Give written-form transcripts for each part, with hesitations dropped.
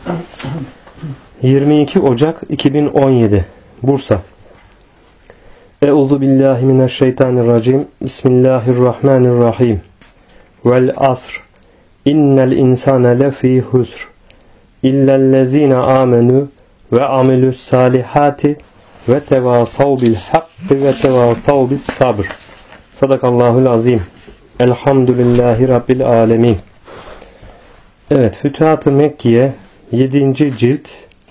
22 Ocak 2017 Bursa. Euzu billahi mineşşeytanirracim. Bismillahirrahmanirrahim. Vel asr. İnnel insane lefî husr. İllellezîne âmenû ve amilus salihati ve tevasav bil hakkı ve tevasav bis sabr. Sadakallahul azim. Elhamdülillahi Rabbil alemin. Evet, Fütuhat-ı Mekkiye 7. cilt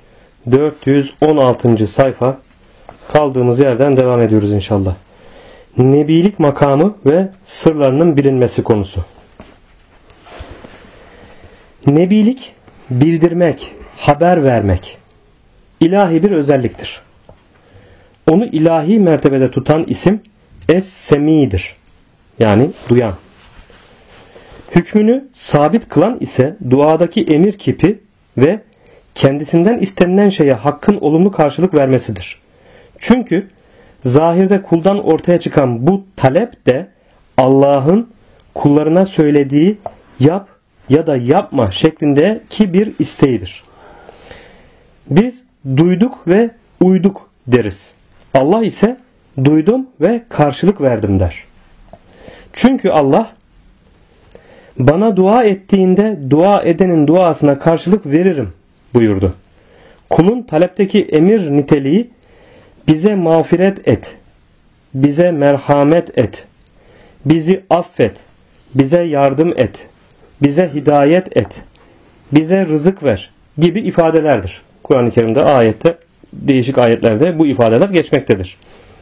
416. sayfa. Kaldığımız yerden devam ediyoruz inşallah. Nebilik makamı ve sırlarının bilinmesi konusu. Nebilik, bildirmek, haber vermek ilahi bir özelliktir. Onu ilahi mertebede tutan isim Es-Semi'dir. Yani duyan. Hükmünü sabit kılan ise duadaki emir kipi ve kendisinden istenilen şeye hakkın olumlu karşılık vermesidir. Çünkü zahirde kuldan ortaya çıkan bu talep de Allah'ın kullarına söylediği yap ya da yapma şeklindeki bir isteğidir. Biz duyduk ve uyduk deriz. Allah ise duydum ve karşılık verdim der. Çünkü Allah bana dua ettiğinde dua edenin duasına karşılık veririm buyurdu. Kulun talepteki emir niteliği bize mağfiret et, bize merhamet et, bizi affet, bize yardım et, bize hidayet et, bize rızık ver gibi ifadelerdir. Kur'an-ı Kerim'de ayette, değişik ayetlerde bu ifadeler geçmektedir.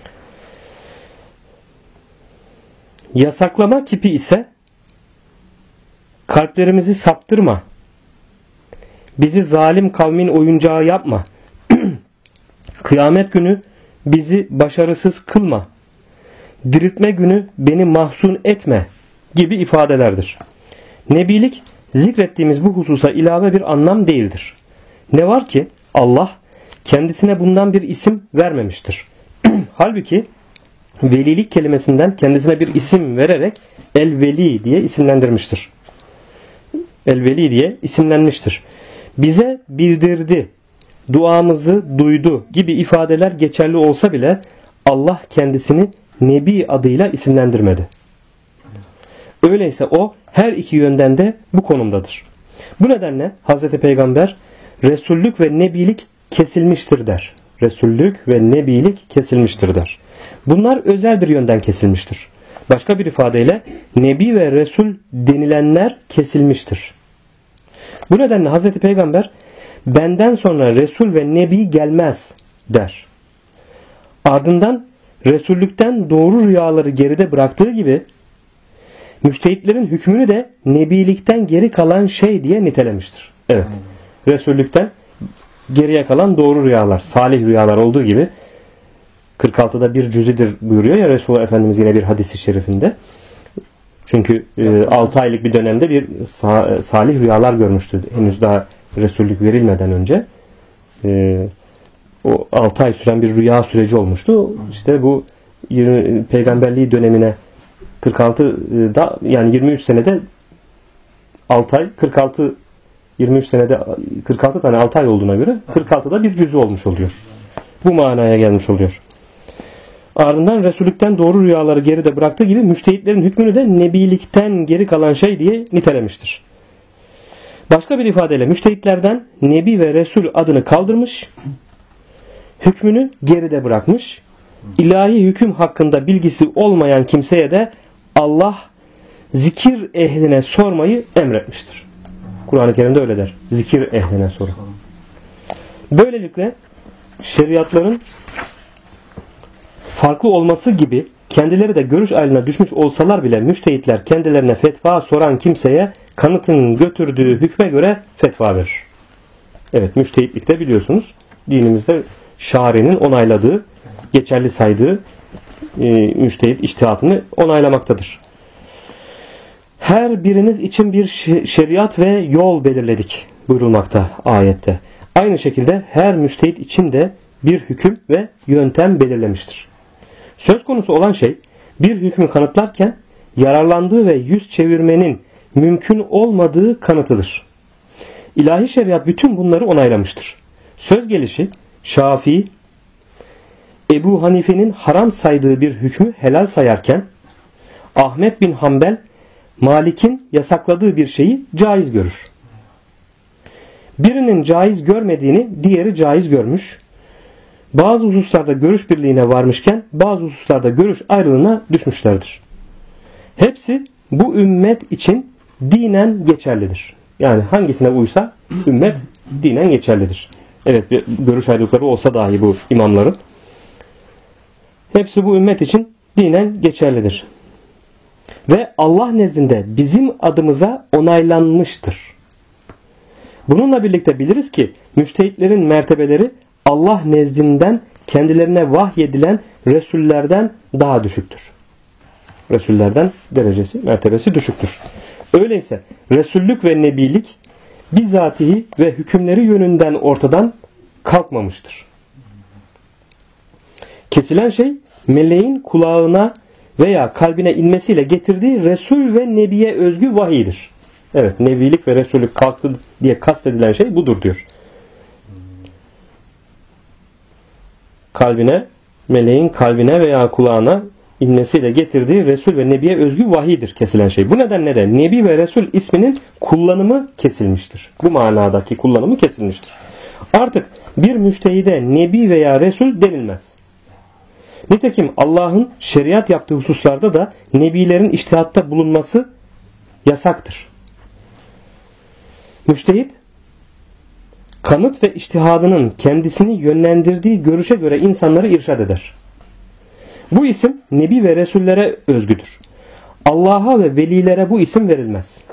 Yasaklama kipi ise kalplerimizi saptırma, bizi zalim kavmin oyuncağı yapma, kıyamet günü bizi başarısız kılma, diriltme günü beni mahzun etme gibi ifadelerdir. Nebilik zikrettiğimiz bu hususa ilave bir anlam değildir. Ne var ki Allah kendisine bundan bir isim vermemiştir. Halbuki velilik kelimesinden kendisine bir isim vererek El-Veli diye isimlendirmiştir. El-Veli diye isimlenmiştir. Bize bildirdi, duamızı duydu gibi ifadeler geçerli olsa bile Allah kendisini Nebi adıyla isimlendirmedi. Öyleyse o her iki yönden de bu konumdadır. Bu nedenle Hz. Peygamber Resullük ve Nebilik kesilmiştir der. Resullük ve Nebilik kesilmiştir der. Bunlar özel bir yönden kesilmiştir. Başka bir ifadeyle Nebi ve Resul denilenler kesilmiştir. Bu nedenle Hz. Peygamber benden sonra Resul ve Nebi gelmez der. Ardından Resullükten doğru rüyaları geride bıraktığı gibi müştehitlerin hükmünü de Nebilikten geri kalan şey diye nitelemiştir. Evet. Resullükten geriye kalan doğru rüyalar, salih rüyalar olduğu gibi 46'da bir cüzidir buyuruyor ya Resulullah Efendimiz yine bir hadis-i şerifinde. Çünkü 6 aylık bir dönemde bir salih rüyalar görmüştü. Henüz daha Resullük verilmeden önce. O 6 ay süren bir rüya süreci olmuştu. İşte bu peygamberliği dönemine 46'da yani 23 senede 6 ay 23 senede 46 tane 6 ay olduğuna göre 46'da bir cüzü olmuş oluyor. Bu manaya gelmiş oluyor. Ardından Resullükten doğru rüyaları geride bıraktığı gibi müştehitlerin hükmünü de nebilikten geri kalan şey diye nitelemiştir. Başka bir ifadeyle müştehitlerden Nebi ve Resul adını kaldırmış, hükmünü geride bırakmış, ilahi hüküm hakkında bilgisi olmayan kimseye de Allah zikir ehline sormayı emretmiştir. Kur'an-ı Kerim'de öyle der. Zikir ehline sorun. Böylelikle şeriatların farklı olması gibi kendileri de görüş ayrılığına düşmüş olsalar bile müştehitler kendilerine fetva soran kimseye kanıtın götürdüğü hükme göre fetva verir. Evet, müştehitlikte biliyorsunuz dinimizde şari'nin onayladığı, geçerli saydığı müştehit içtihatını onaylamaktadır. Her biriniz için bir şeriat ve yol belirledik buyurulmakta ayette. Aynı şekilde her müştehit için de bir hüküm ve yöntem belirlemiştir. Söz konusu olan şey bir hükmü kanıtlarken yararlandığı ve yüz çevirmenin mümkün olmadığı kanıtıdır. İlahi şeriat bütün bunları onaylamıştır. Söz gelişi Şafii, Ebu Hanife'nin haram saydığı bir hükmü helal sayarken Ahmet bin Hanbel, Malik'in yasakladığı bir şeyi caiz görür. Birinin caiz görmediğini diğeri caiz görmüş. Bazı hususlarda görüş birliğine varmışken bazı hususlarda görüş ayrılığına düşmüşlerdir. Hepsi bu ümmet için dinen geçerlidir. Yani hangisine uysa ümmet dinen geçerlidir. Evet, bir görüş ayrılıkları olsa dahi bu imamların. Hepsi bu ümmet için dinen geçerlidir. Ve Allah nezdinde bizim adımıza onaylanmıştır. Bununla birlikte biliriz ki müştehitlerin mertebeleri Allah nezdinden kendilerine vahyedilen Resullerden daha düşüktür. Resullerden derecesi, mertebesi düşüktür. Öyleyse Resullük ve Nebilik bizatihi ve hükümleri yönünden ortadan kalkmamıştır. Kesilen şey meleğin kulağına veya kalbine inmesiyle getirdiği Resul ve Nebiye özgü vahiydir. Evet, Nebilik ve Resullük kalktı diye kastedilen şey budur diyor. Kalbine, meleğin kalbine veya kulağına inmesiyle getirdiği Resul ve Nebiye özgü vahiydir kesilen şey. Bu nedenle de Nebi ve Resul isminin kullanımı kesilmiştir. Bu manadaki kullanımı kesilmiştir. Artık bir müştehide Nebi veya Resul denilmez. Nitekim Allah'ın şeriat yaptığı hususlarda da nebilerin içtihatta bulunması yasaktır. Müştehit, kanıt ve içtihadının kendisini yönlendirdiği görüşe göre insanları irşad eder. Bu isim Nebi ve Resullere özgüdür. Allah'a ve velilere bu isim verilmez.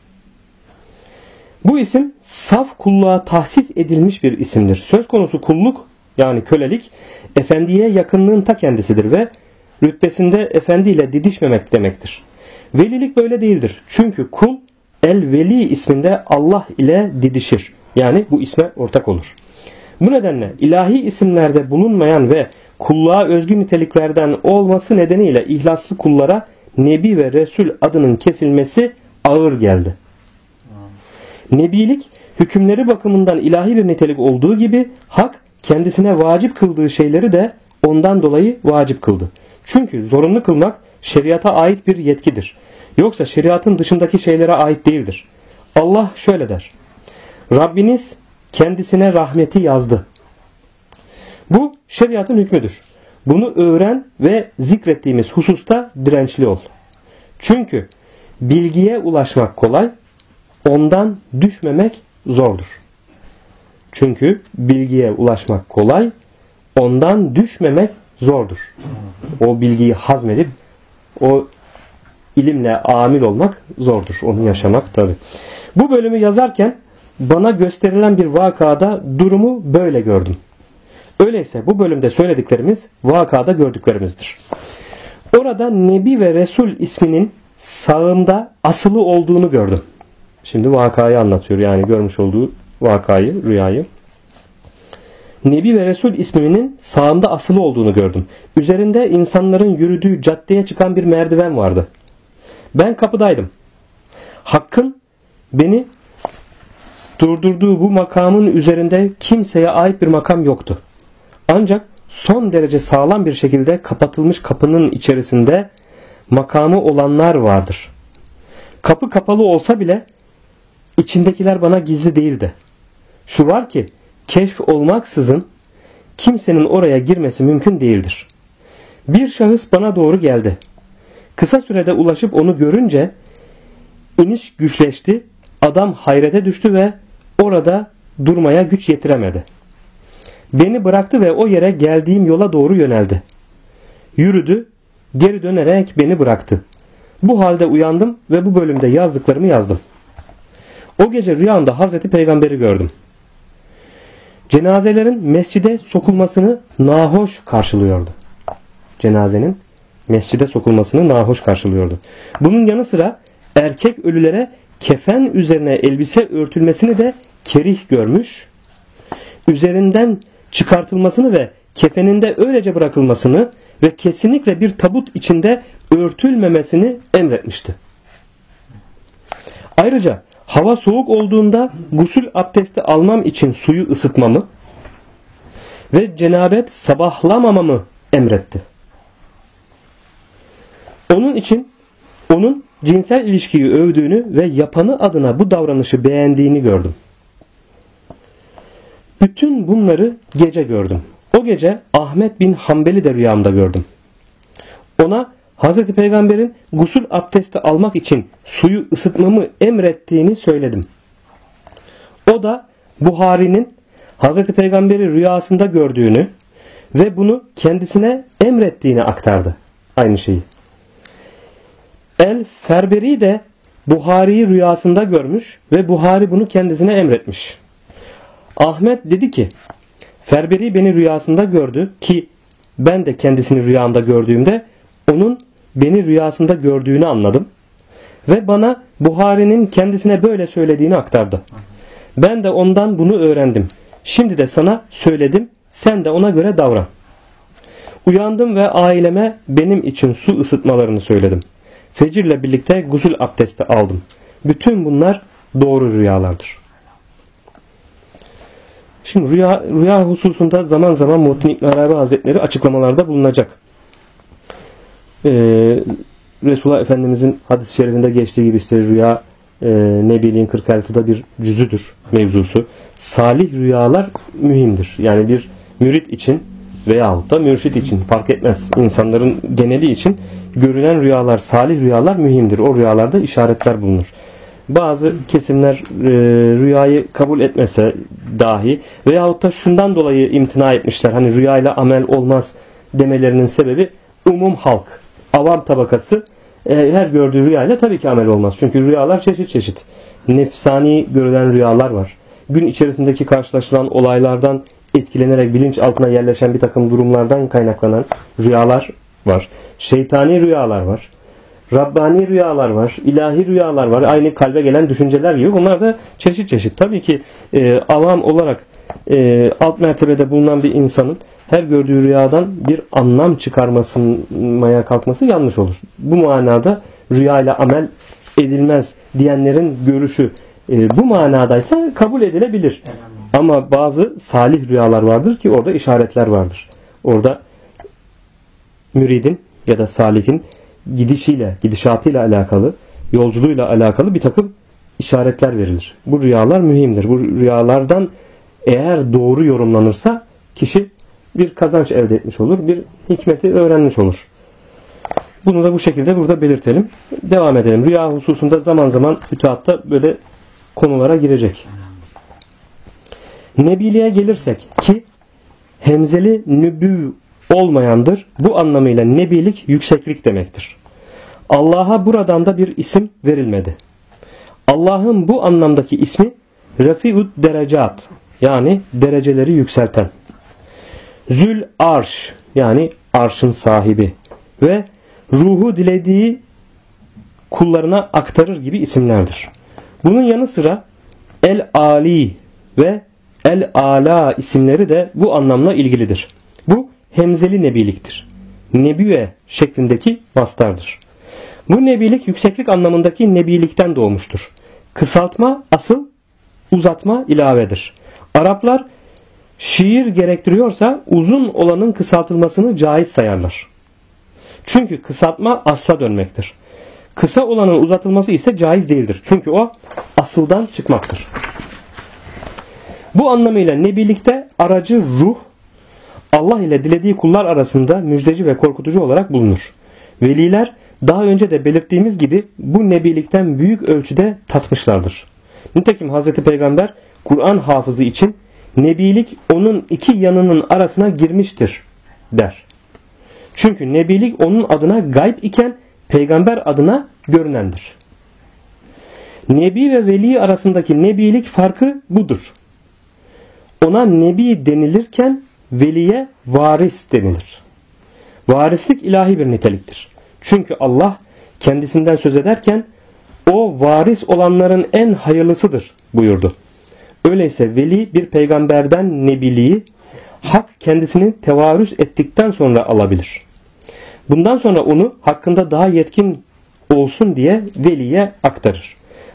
Bu isim saf kulluğa tahsis edilmiş bir isimdir. Söz konusu kulluk, yani kölelik, efendiye yakınlığın ta kendisidir ve rütbesinde efendiyle didişmemek demektir. Velilik böyle değildir. Çünkü kul el-veli isminde Allah ile didişir. Yani bu isme ortak olur. Bu nedenle ilahi isimlerde bulunmayan ve kulluğa özgü niteliklerden olması nedeniyle ihlaslı kullara Nebi ve Resul adının kesilmesi ağır geldi. Nebilik hükümleri bakımından ilahi bir nitelik olduğu gibi hak kendisine vacip kıldığı şeyleri de ondan dolayı vacip kıldı. Çünkü zorunlu kılmak şeriata ait bir yetkidir. Yoksa şeriatın dışındaki şeylere ait değildir. Allah şöyle der: Rabbiniz kendisine rahmeti yazdı. Bu şeriatın hükmüdür. Bunu öğren ve zikrettiğimiz hususta dirençli ol. Çünkü bilgiye ulaşmak kolay, ondan düşmemek zordur. Çünkü bilgiye ulaşmak kolay, ondan düşmemek zordur. O bilgiyi hazmedip o ilimle amil olmak zordur. Onu yaşamak tabii. Bu bölümü yazarken bana gösterilen bir vakada durumu böyle gördüm. Öyleyse bu bölümde söylediklerimiz vakada gördüklerimizdir. Orada Nebi ve Resul isminin sağımda asılı olduğunu gördüm. Şimdi vakayı anlatıyor, yani görmüş olduğu vakayı, rüyayı. Nebi ve Resul isminin sağımda asılı olduğunu gördüm. Üzerinde insanların yürüdüğü caddeye çıkan bir merdiven vardı. Ben kapıdaydım. Hakk'ın beni durdurduğu bu makamın üzerinde kimseye ait bir makam yoktu. Ancak son derece sağlam bir şekilde kapatılmış kapının içerisinde makamı olanlar vardır. Kapı kapalı olsa bile içindekiler bana gizli değildi. Şu var ki keşf olmaksızın kimsenin oraya girmesi mümkün değildir. Bir şahıs bana doğru geldi. Kısa sürede ulaşıp onu görünce iniş güçleşti. Adam hayrete düştü ve orada durmaya güç yetiremedi. Beni bıraktı ve o yere geldiğim yola doğru yöneldi. Yürüdü, geri dönerek beni bıraktı. Bu halde uyandım ve bu bölümde yazdıklarımı yazdım. O gece rüyamda Hazreti Peygamber'i gördüm. Cenazelerin mescide sokulmasını nahoş karşılıyordu. Cenazenin mescide sokulmasını nahoş karşılıyordu. Bunun yanı sıra erkek ölülere kefen üzerine elbise örtülmesini de kerih görmüş, üzerinden çıkartılmasını ve kefeninde öylece bırakılmasını ve kesinlikle bir tabut içinde örtülmemesini emretmişti. Ayrıca hava soğuk olduğunda gusül abdesti almam için suyu ısıtmamı ve cenabet sabahlamamamı emretti. Onun için onun cinsel ilişkiyi övdüğünü ve yapanı adına bu davranışı beğendiğini gördüm. Bütün bunları gece gördüm. O gece Ahmet bin Hanbel'i de rüyamda gördüm. Ona Hazreti Peygamber'in gusül abdesti almak için suyu ısıtmamı emrettiğini söyledim. O da Buhari'nin Hazreti Peygamber'i rüyasında gördüğünü ve bunu kendisine emrettiğini aktardı. Aynı şeyi. El-Ferberi de Buhari'yi rüyasında görmüş ve Buhari bunu kendisine emretmiş. Ahmet dedi ki, Ferberi beni rüyasında gördü ki ben de kendisini rüyamda gördüğümde onun beni rüyasında gördüğünü anladım. Ve bana Buhari'nin kendisine böyle söylediğini aktardı. Ben de ondan bunu öğrendim. Şimdi de sana söyledim, sen de ona göre davran. Uyandım ve aileme benim için su ısıtmalarını söyledim. Fecirle birlikte gusül abdesti aldım. Bütün bunlar doğru rüyalardır. Şimdi rüya hususunda zaman zaman Muhittin İbn Arabi Hazretleri açıklamalarda bulunacak. Resulullah Efendimizin hadis-i şerifinde geçtiği gibi işte rüya Nebiliğin 46'da bir cüzüdür mevzusu. Salih rüyalar mühimdir. Yani bir mürit için veyahut da mürşit için fark etmez. İnsanların geneli için görülen rüyalar, salih rüyalar mühimdir. O rüyalarda işaretler bulunur. Bazı kesimler rüyayı kabul etmese dahi veyahut da şundan dolayı imtina etmişler. Hani rüyayla amel olmaz demelerinin sebebi umum halk, avam tabakası her gördüğü rüyayla tabii ki amel olmaz. Çünkü rüyalar çeşit çeşit. Nefsani görülen rüyalar var. Gün içerisindeki karşılaşılan olaylardan etkilenerek bilinç altına yerleşen bir takım durumlardan kaynaklanan rüyalar var. Şeytani rüyalar var. Rabbani rüyalar var. İlahi rüyalar var. Aynı kalbe gelen düşünceler gibi. Bunlar da çeşit çeşit. Tabii ki avam olarak alt mertebede bulunan bir insanın her gördüğü rüyadan bir anlam çıkarmaya kalkması yanlış olur. Bu manada rüyayla amel edilmez diyenlerin görüşü bu manadaysa kabul edilebilir. Ama bazı salih rüyalar vardır ki orada işaretler vardır. Orada müridin ya da salihin gidişatıyla alakalı, yolculuğuyla alakalı bir takım işaretler verilir. Bu rüyalar mühimdir. Bu rüyalardan eğer doğru yorumlanırsa kişi bir kazanç elde etmiş olur, bir hikmeti öğrenmiş olur. Bunu da bu şekilde burada belirtelim. Devam edelim. Rüya hususunda zaman zaman fütuhatta böyle konulara girecek. Nebiliğe gelirsek ki hemzeli nübüv olmayandır. Bu anlamıyla nebilik yükseklik demektir. Allah'a buradan da bir isim verilmedi. Allah'ın bu anlamdaki ismi Refi'ud derecat yani dereceleri yükselten. Zül arş yani arşın sahibi ve ruhu dilediği kullarına aktarır gibi isimlerdir. Bunun yanı sıra El-Ali ve El-Ala isimleri de bu anlamla ilgilidir. Bu hemzeli nebiliktir. Nebüe şeklindeki mastardır. Bu nebilik yükseklik anlamındaki nebilikten doğmuştur. Kısaltma asıl, uzatma ilavedir. Araplar şiir gerektiriyorsa uzun olanın kısaltılmasını caiz sayarlar. Çünkü kısaltma asla dönmektir. Kısa olanın uzatılması ise caiz değildir. Çünkü o asıldan çıkmaktır. Bu anlamıyla nebilikte aracı ruh Allah ile dilediği kullar arasında müjdeci ve korkutucu olarak bulunur. Veliler daha önce de belirttiğimiz gibi bu nebilikten büyük ölçüde tatmışlardır. Nitekim Hazreti Peygamber Kur'an hafızı için nebilik onun iki yanının arasına girmiştir der. Çünkü nebilik onun adına gayb iken peygamber adına görünendir. Nebi ve veli arasındaki nebilik farkı budur. Ona nebi denilirken veliye varis denilir. Varislik ilahi bir niteliktir. Çünkü Allah kendisinden söz ederken o varis olanların en hayırlısıdır buyurdu. Öyleyse veli bir peygamberden nebiliği hak kendisini tevarüz ettikten sonra alabilir. Bundan sonra onu hakkında daha yetkin olsun diye veliye aktarır.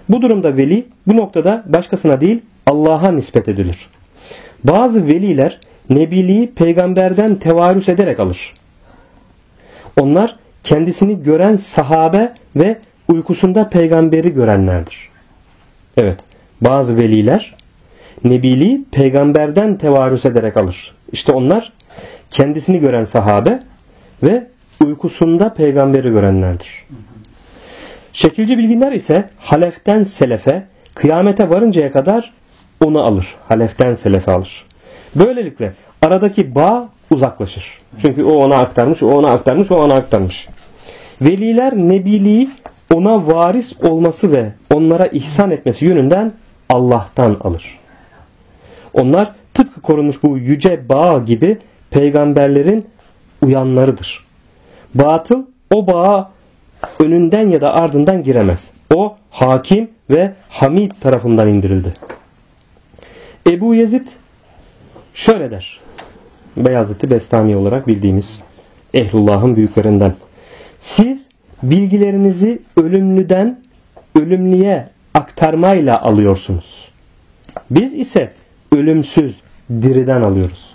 Bu durumda veli bu noktada başkasına değil Allah'a nispet edilir. Bazı veliler nebiliği peygamberden tevarüs ederek alır. Onlar kendisini gören sahabe ve uykusunda peygamberi görenlerdir. Evet, bazı veliler nebiliği peygamberden tevarüs ederek alır. İşte onlar kendisini gören sahabe ve uykusunda peygamberi görenlerdir. Şekilci bilginler ise haleften selefe, kıyamete varıncaya kadar onu alır. Haleften selefe alır. Böylelikle aradaki bağ uzaklaşır. Çünkü o ona aktarmış, o ona aktarmış, o ona aktarmış. Veliler nebiliği ona varis olması ve onlara ihsan etmesi yönünden Allah'tan alır. Onlar tıpkı korunmuş bu yüce bağ gibi peygamberlerin uyanlarıdır. Batıl o bağa önünden ya da ardından giremez. O hakim ve hamid tarafından indirildi. Ebu Yezid şöyle der. Beyazıt-ı Bestami olarak bildiğimiz Ehlullah'ın büyüklerinden. Siz bilgilerinizi ölümlüden ölümlüye aktarmayla alıyorsunuz. Biz ise ölümsüz diriden alıyoruz.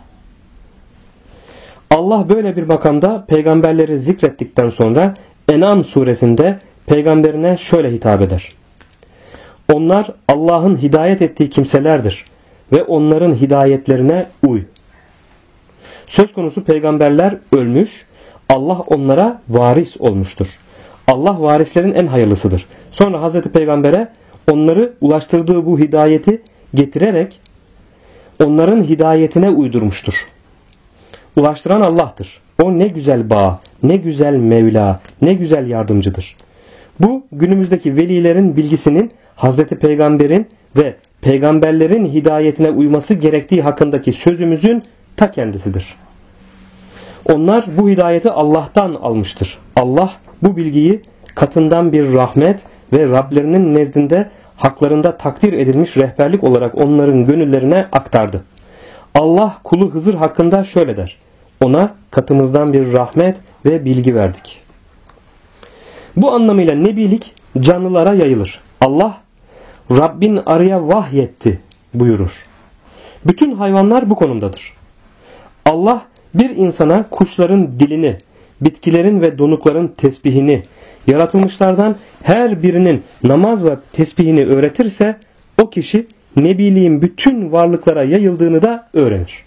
Allah böyle bir makamda peygamberleri zikrettikten sonra En'am suresinde peygamberine şöyle hitap eder. Onlar Allah'ın hidayet ettiği kimselerdir ve onların hidayetlerine uy. Söz konusu peygamberler ölmüş, Allah onlara varis olmuştur. Allah varislerin en hayırlısıdır. Sonra Hazreti Peygamber'e onları ulaştırdığı bu hidayeti getirerek onların hidayetine uydurmuştur. Ulaştıran Allah'tır. O ne güzel bağ, ne güzel Mevla, ne güzel yardımcıdır. Bu günümüzdeki velilerin bilgisinin Hazreti Peygamber'in ve peygamberlerin hidayetine uyması gerektiği hakkındaki sözümüzün ta kendisidir. Onlar bu hidayeti Allah'tan almıştır. Allah bu bilgiyi katından bir rahmet ve Rablerinin nezdinde haklarında takdir edilmiş rehberlik olarak onların gönüllerine aktardı. Allah kulu Hızır hakkında şöyle der. Ona katımızdan bir rahmet ve bilgi verdik. Bu anlamıyla nebilik canlılara yayılır. Allah Rabbin araya vahyetti buyurur. Bütün hayvanlar bu konumdadır. Allah bir insana kuşların dilini, bitkilerin ve donukların tesbihini, yaratılmışlardan her birinin namaz ve tesbihini öğretirse o kişi nebiliğin bütün varlıklara yayıldığını da öğrenir.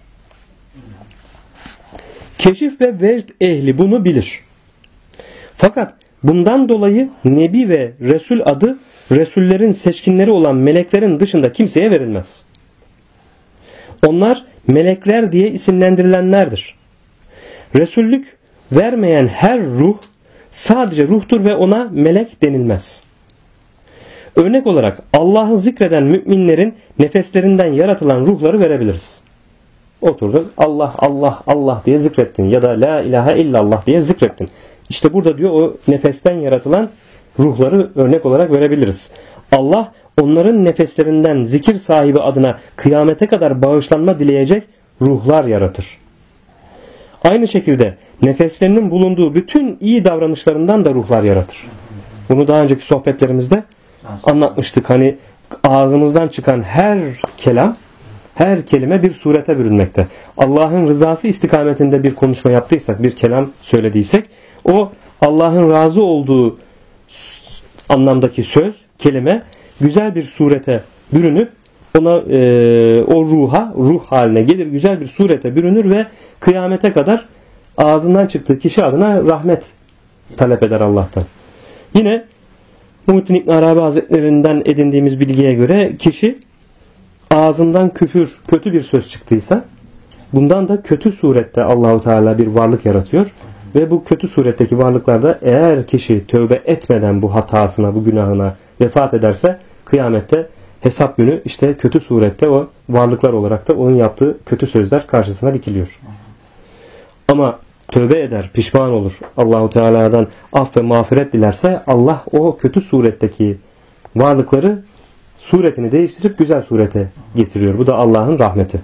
Keşif ve vecd ehli bunu bilir. Fakat bundan dolayı Nebi ve Resul adı Resullerin seçkinleri olan meleklerin dışında kimseye verilmez. Onlar melekler diye isimlendirilenlerdir. Resullük vermeyen her ruh sadece ruhtur ve ona melek denilmez. Örnek olarak Allah'ı zikreden müminlerin nefeslerinden yaratılan ruhları verebiliriz. Oturdun Allah Allah Allah diye zikrettin ya da la ilahe illallah diye zikrettin. İşte burada diyor o nefesten yaratılan ruhları örnek olarak verebiliriz. Allah onların nefeslerinden zikir sahibi adına kıyamete kadar bağışlanma dileyecek ruhlar yaratır. Aynı şekilde nefeslerinin bulunduğu bütün iyi davranışlarından da ruhlar yaratır. Bunu daha önceki sohbetlerimizde anlatmıştık. Hani ağzımızdan çıkan her kelam, her kelime bir surete bürünmekte. Allah'ın rızası istikametinde bir konuşma yaptıysak, bir kelam söylediysek, o Allah'ın razı olduğu anlamdaki söz, kelime güzel bir surete bürünüp ona o ruh haline gelir, güzel bir surete bürünür ve kıyamete kadar ağzından çıktığı kişi adına rahmet talep eder Allah'tan. Yine Muhittin İbn Arabi Hazretlerinden edindiğimiz bilgiye göre kişi ağzından küfür, kötü bir söz çıktıysa bundan da kötü surette Allahu Teala bir varlık yaratıyor ve bu kötü suretteki varlıklarda eğer kişi tövbe etmeden bu hatasına, bu günahına vefat ederse kıyamette hesap günü işte kötü surette o varlıklar olarak da onun yaptığı kötü sözler karşısına dikiliyor. Ama tövbe eder, pişman olur. Allahu Teala'dan af ve mağfiret dilerse Allah o kötü suretteki varlıkları suretini değiştirip güzel surete getiriyor. Bu da Allah'ın rahmeti.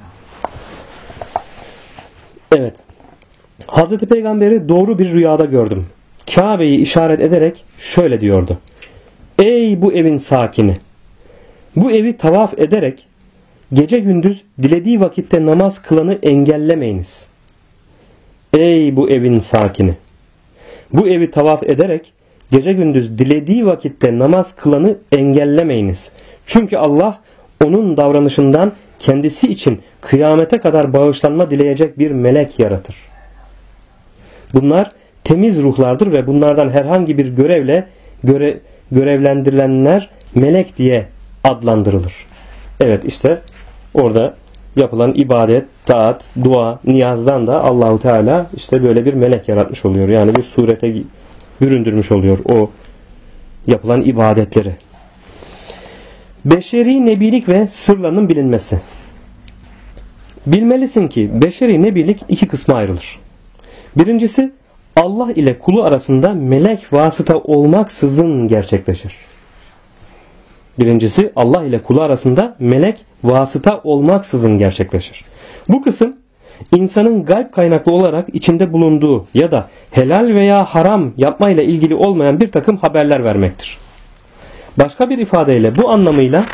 Evet. Hazreti Peygamber'i doğru bir rüyada gördüm. Kabe'yi işaret ederek şöyle diyordu. Ey bu evin sakini! Bu evi tavaf ederek gece gündüz dilediği vakitte namaz kılanı engellemeyiniz. Ey bu evin sakini! Bu evi tavaf ederek gece gündüz dilediği vakitte namaz kılanı engellemeyiniz. Çünkü Allah onun davranışından kendisi için kıyamete kadar bağışlanma dileyecek bir melek yaratır. Bunlar temiz ruhlardır ve bunlardan herhangi bir görevle görevlendirilenler melek diye adlandırılır. Evet, işte orada yapılan ibadet, taat, dua, niyazdan da Allahu Teala işte böyle bir melek yaratmış oluyor. Yani bir surete büründürmüş oluyor o yapılan ibadetleri. Beşeri nebilik ve sırlarının bilinmesi. Bilmelisin ki beşeri nebilik iki kısma ayrılır. Birincisi, Allah ile kulu arasında melek vasıta olmaksızın gerçekleşir. Birincisi, Allah ile kulu arasında melek vasıta olmaksızın gerçekleşir. Bu kısım insanın gayb kaynaklı olarak içinde bulunduğu ya da helal veya haram yapmayla ilgili olmayan bir takım haberler vermektir. Başka bir ifadeyle bu anlamıyla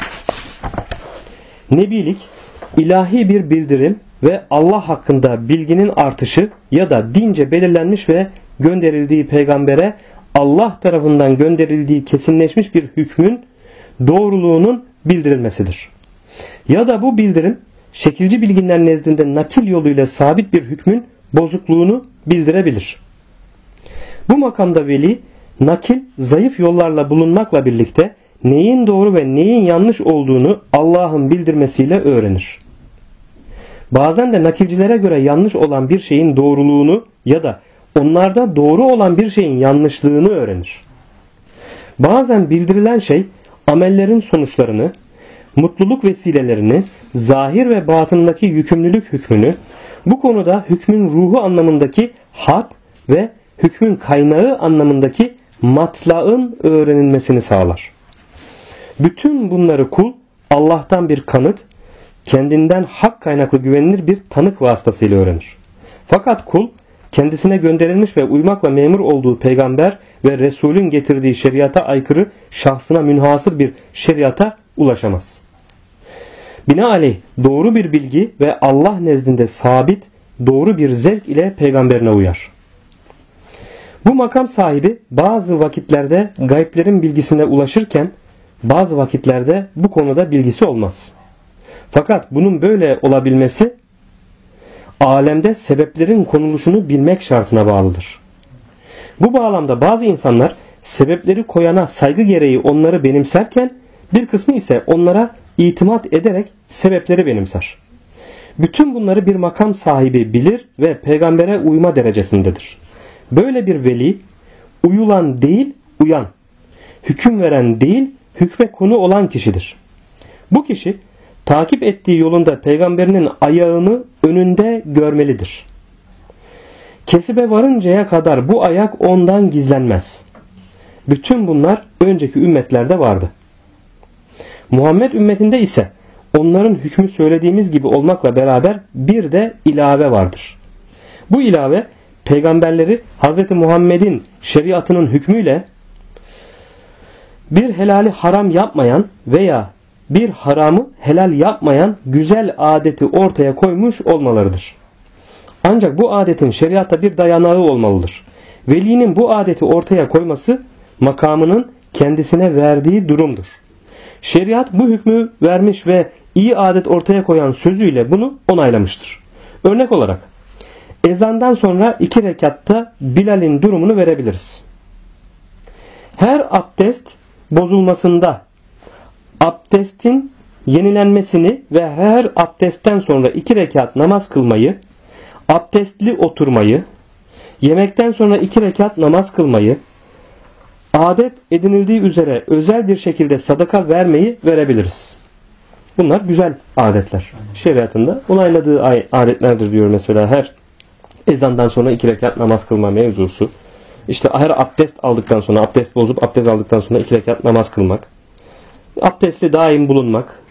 nebilik ilahi bir bildirim ve Allah hakkında bilginin artışı ya da dince belirlenmiş ve gönderildiği peygambere Allah tarafından gönderildiği kesinleşmiş bir hükmün doğruluğunun bildirilmesidir. Ya da bu bildirim şekilci bilginler nezdinde nakil yoluyla sabit bir hükmün bozukluğunu bildirebilir. Bu makamda veli nakil zayıf yollarla bulunmakla birlikte neyin doğru ve neyin yanlış olduğunu Allah'ın bildirmesiyle öğrenir. Bazen de nakilcilere göre yanlış olan bir şeyin doğruluğunu ya da onlarda doğru olan bir şeyin yanlışlığını öğrenir. Bazen bildirilen şey amellerin sonuçlarını, mutluluk vesilelerini, zahir ve batındaki yükümlülük hükmünü, bu konuda hükmün ruhu anlamındaki had ve hükmün kaynağı anlamındaki matlağın öğrenilmesini sağlar. Bütün bunları kul Allah'tan bir kanıt, kendinden hak kaynaklı güvenilir bir tanık vasıtasıyla öğrenir. Fakat kul kendisine gönderilmiş ve uymakla memur olduğu peygamber ve Resulün getirdiği şeriata aykırı şahsına münhasır bir şeriata ulaşamaz. Binaenaleyh doğru bir bilgi ve Allah nezdinde sabit doğru bir zevk ile peygamberine uyar. Bu makam sahibi bazı vakitlerde gayblerin bilgisine ulaşırken bazı vakitlerde bu konuda bilgisi olmaz. Fakat bunun böyle olabilmesi alemde sebeplerin konuluşunu bilmek şartına bağlıdır. Bu bağlamda bazı insanlar sebepleri koyana saygı gereği onları benimserken bir kısmı ise onlara itimat ederek sebepleri benimser. Bütün bunları bir makam sahibi bilir ve peygambere uyma derecesindedir. Böyle bir veli uyulan değil uyan, hüküm veren değil hükme konu olan kişidir. Bu kişi takip ettiği yolunda peygamberinin ayağını önünde görmelidir. Kesibe varıncaya kadar bu ayak ondan gizlenmez. Bütün bunlar önceki ümmetlerde vardı. Muhammed ümmetinde ise onların hükmü söylediğimiz gibi olmakla beraber bir de ilave vardır. Bu ilave peygamberleri Hz. Muhammed'in şeriatının hükmüyle bir helali haram yapmayan veya bir haramı helal yapmayan güzel adeti ortaya koymuş olmalarıdır. Ancak bu adetin şeriatta bir dayanağı olmalıdır. Velinin bu adeti ortaya koyması makamının kendisine verdiği durumdur. Şeriat bu hükmü vermiş ve iyi adet ortaya koyan sözüyle bunu onaylamıştır. Örnek olarak ezandan sonra 2 rekatta Bilal'in durumunu verebiliriz. Her abdest bozulmasında abdestin yenilenmesini ve her abdestten sonra 2 rekat namaz kılmayı, abdestli oturmayı, yemekten sonra 2 rekat namaz kılmayı, adet edinildiği üzere özel bir şekilde sadaka vermeyi verebiliriz. Bunlar güzel adetler. Şeriatında onayladığı adetlerdir diyor mesela her ezandan sonra 2 rekat namaz kılma mevzusu. İşte her abdest aldıktan sonra, abdest bozup abdest aldıktan sonra 2 rekat namaz kılmak. Abdestli daim bulunmak.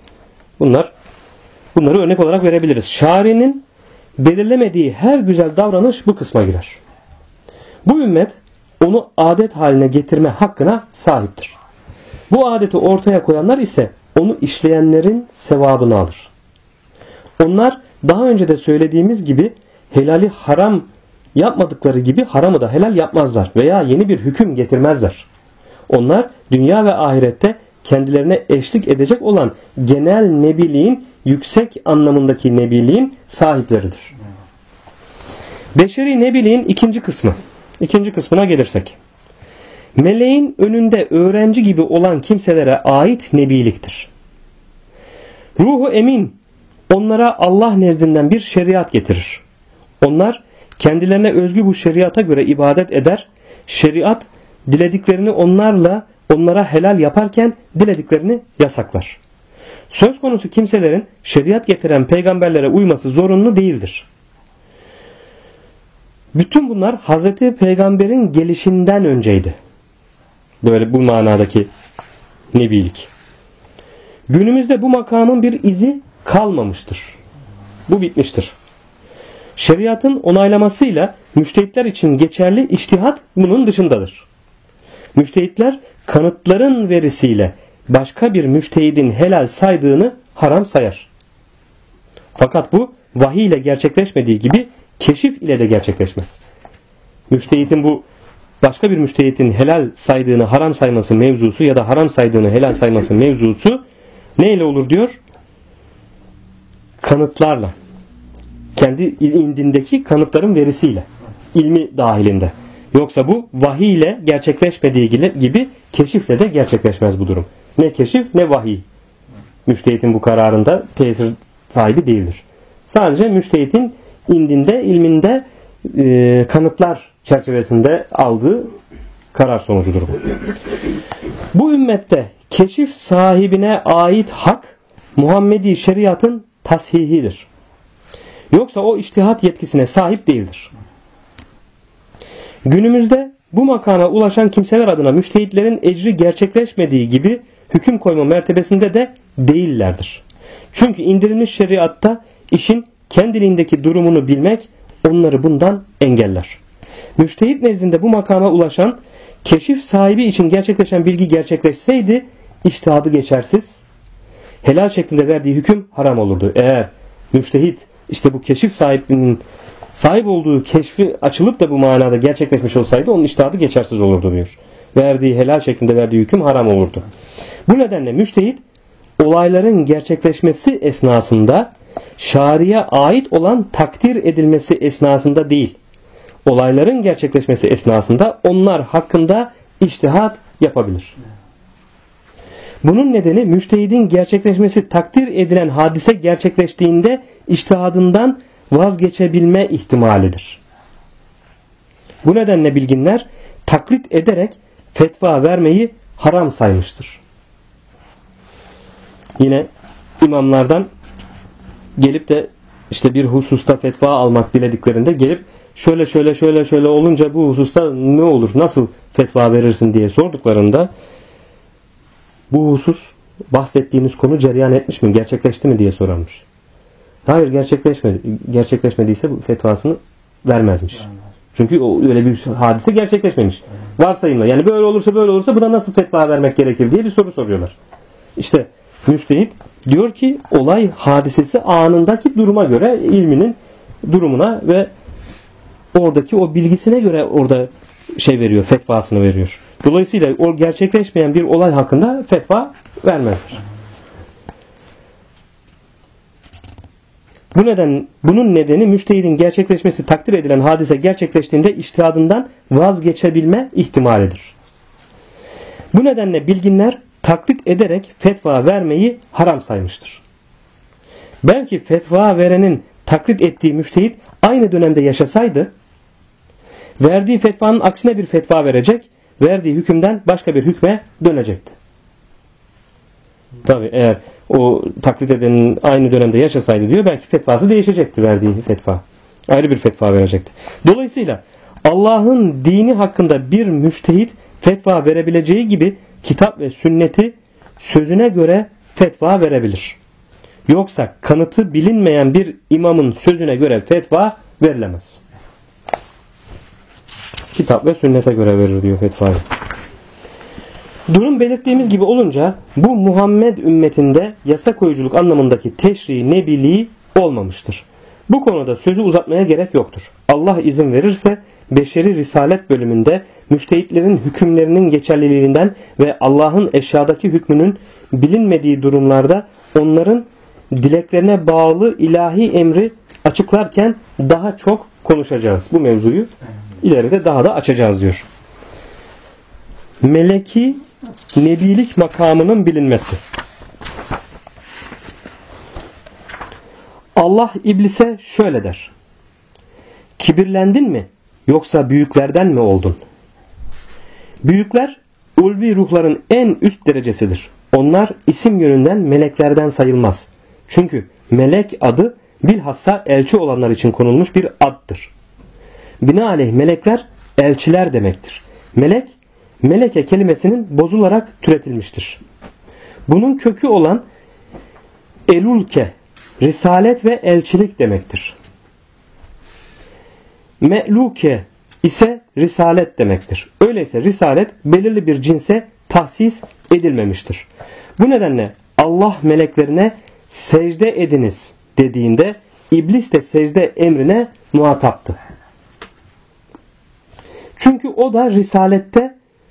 Bunları örnek olarak verebiliriz. Şari'nin belirlemediği her güzel davranış bu kısma girer. Bu ümmet onu adet haline getirme hakkına sahiptir. Bu adeti ortaya koyanlar ise onu işleyenlerin sevabını alır. Onlar daha önce de söylediğimiz gibi helali haram yapmadıkları gibi haramı da helal yapmazlar veya yeni bir hüküm getirmezler. Onlar dünya ve ahirette kendilerine eşlik edecek olan genel nebiliğin yüksek anlamındaki nebiliğin sahipleridir. Beşeri nebiliğin ikinci kısmına gelirsek. Meleğin önünde öğrenci gibi olan kimselere ait nebiliktir. Ruhu emin onlara Allah nezdinden bir şeriat getirir. Onlar kendilerine özgü bu şeriata göre ibadet eder. Şeriat dilediklerini onlara helal yaparken dilediklerini yasaklar. Söz konusu kimselerin şeriat getiren peygamberlere uyması zorunlu değildir. Bütün bunlar Hazreti Peygamber'in gelişinden önceydi. Böyle bu manadaki nebilik. Günümüzde bu makamın bir izi kalmamıştır. Bu bitmiştir. Şeriatın onaylamasıyla müştehitler için geçerli içtihat bunun dışındadır. Müştehitler kanıtların verisiyle başka bir müştehidin helal saydığını haram sayar. Fakat bu vahiy ile gerçekleşmediği gibi keşif ile de gerçekleşmez. Müştehidin bu başka bir müştehidin helal saydığını haram sayması mevzusu ya da haram saydığını helal sayması mevzusu neyle olur diyor? Kanıtlarla. Kendi indindeki kanıtların verisiyle. İlmi dahilinde. Yoksa bu vahiy ile gerçekleşmediği gibi keşifle de gerçekleşmez bu durum. Ne keşif ne vahiy. Müştehidin bu kararında tesir sahibi değildir. Sadece müştehidin indinde, ilminde kanıtlar çerçevesinde aldığı karar sonucudur bu. Bu ümmette keşif sahibine ait hak Muhammedi şeriatın tashihidir. Yoksa o içtihat yetkisine sahip değildir. Günümüzde bu makama ulaşan kimseler adına müştehitlerin ecri gerçekleşmediği gibi hüküm koyma mertebesinde de değillerdir. Çünkü indirilmiş şeriatta işin kendiliğindeki durumunu bilmek onları bundan engeller. Müştehit nezdinde bu makama ulaşan keşif sahibi için gerçekleşen bilgi gerçekleşseydi içtihadı geçersiz, helal şeklinde verdiği hüküm haram olurdu. Eğer müştehit işte bu keşif sahibinin sahip olduğu keşfi açılıp da bu manada gerçekleşmiş olsaydı onun içtihadı geçersiz olurdu diyor. Verdiği helal şeklinde verdiği hüküm haram olurdu. Bu nedenle müştehit olayların gerçekleşmesi esnasında şariye ait olan takdir edilmesi esnasında değil, olayların gerçekleşmesi esnasında onlar hakkında içtihat yapabilir. Bunun nedeni müştehidin gerçekleşmesi takdir edilen hadise gerçekleştiğinde içtihadından vazgeçebilme ihtimalidir. Bu nedenle bilginler taklit ederek fetva vermeyi haram saymıştır. Yine imamlardan gelip de işte bir hususta fetva almak dilediklerinde gelip şöyle olunca bu hususta ne olur, nasıl fetva verirsin diye sorduklarında bu husus bahsettiğiniz konu cereyan etmiş mi, gerçekleşti mi diye sorarmış. Hayır, gerçekleşmediyse bu fetvasını vermezmiş. Çünkü öyle bir hadise gerçekleşmemiş. Varsayımla yani böyle olursa buna nasıl fetva vermek gerekir diye bir soru soruyorlar. İşte müştehit diyor ki olay hadisesi anındaki duruma göre ilminin durumuna ve oradaki o bilgisine göre orada veriyor, fetvasını veriyor. Dolayısıyla o gerçekleşmeyen bir olay hakkında fetva vermezler. Bunun nedeni müştehidin gerçekleşmesi takdir edilen hadise gerçekleştiğinde içtihadından vazgeçebilme ihtimalidir. Bu nedenle bilginler taklit ederek fetva vermeyi haram saymıştır. Belki fetva verenin taklit ettiği müştehit aynı dönemde yaşasaydı, verdiği fetvanın aksine bir fetva verecek, verdiği hükümden başka bir hükme dönecekti. Tabi eğer o taklit edenin aynı dönemde yaşasaydı diyor, belki fetvası değişecekti, verdiği fetva. Ayrı bir fetva verecekti. Dolayısıyla Allah'ın dini hakkında bir müştehit fetva verebileceği gibi kitap ve sünneti sözüne göre fetva verebilir. Yoksa kanıtı bilinmeyen bir imamın sözüne göre fetva verilemez. Kitap ve sünnete göre verir diyor fetvayı. Durum belirttiğimiz gibi olunca bu Muhammed ümmetinde yasa koyuculuk anlamındaki teşri nebiliği olmamıştır. Bu konuda sözü uzatmaya gerek yoktur. Allah izin verirse beşeri risalet bölümünde müştehitlerin hükümlerinin geçerliliğinden ve Allah'ın eşyadaki hükmünün bilinmediği durumlarda onların dileklerine bağlı ilahi emri açıklarken daha çok konuşacağız. Bu mevzuyu ileride daha da açacağız diyor. Meleki nebilik makamının bilinmesi. Allah iblise şöyle der: kibirlendin mi yoksa büyüklerden mi oldun? Büyükler ulvi ruhların en üst derecesidir. Onlar isim yönünden meleklerden sayılmaz. Çünkü melek adı bilhassa elçi olanlar için konulmuş bir addır. Binaenaleyh melekler elçiler demektir. Melek, meleke kelimesinin bozularak türetilmiştir. Bunun kökü olan elulke, risalet ve elçilik demektir. Me'luke ise risalet demektir. Öyleyse risalet belirli bir cinse tahsis edilmemiştir. Bu nedenle Allah meleklerine secde ediniz dediğinde iblis de secde emrine muhataptı. Çünkü o da risalette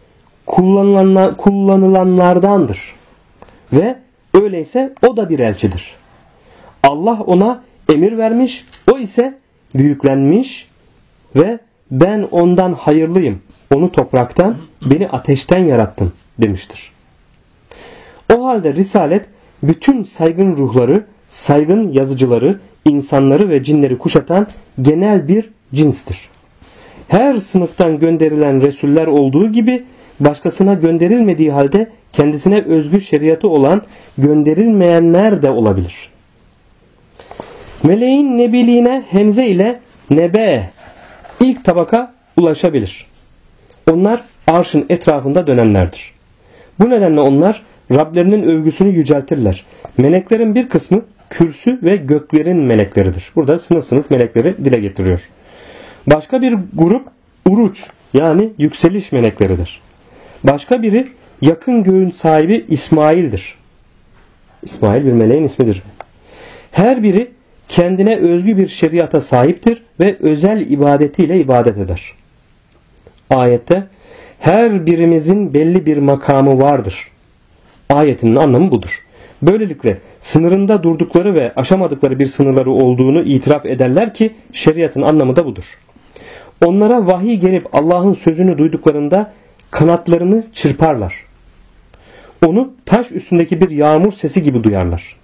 kullanılanlardandır. Ve öyleyse o da bir elçidir. Allah ona emir vermiş, o ise büyüklenmiş ve ben ondan hayırlıyım, onu topraktan, beni ateşten yarattım demiştir. O halde risalet bütün saygın ruhları, saygın yazıcıları, insanları ve cinleri kuşatan genel bir cinstir. Her sınıftan gönderilen resuller olduğu gibi başkasına gönderilmediği halde kendisine özgü şeriatı olan gönderilmeyenler de olabilir. Meleğin nebiliğine hemze ile nebe ilk tabaka ulaşabilir. Onlar arşın etrafında dönenlerdir. Bu nedenle onlar Rablerinin övgüsünü yüceltirler. Meleklerin bir kısmı kürsü ve göklerin melekleridir. Burada sınıf sınıf melekleri dile getiriyor. Başka bir grup uruç yani yükseliş melekleridir. Başka biri yakın göğün sahibi İsmail'dir. İsmail bir meleğin ismidir. Her biri kendine özgü bir şeriata sahiptir ve özel ibadetiyle ibadet eder. Ayette her birimizin belli bir makamı vardır. Ayetinin anlamı budur. Böylelikle sınırında durdukları ve aşamadıkları bir sınırları olduğunu itiraf ederler ki şeriatın anlamı da budur. Onlara vahiy gelip Allah'ın sözünü duyduklarında kanatlarını çırparlar. Onu taş üstündeki bir yağmur sesi gibi duyarlar.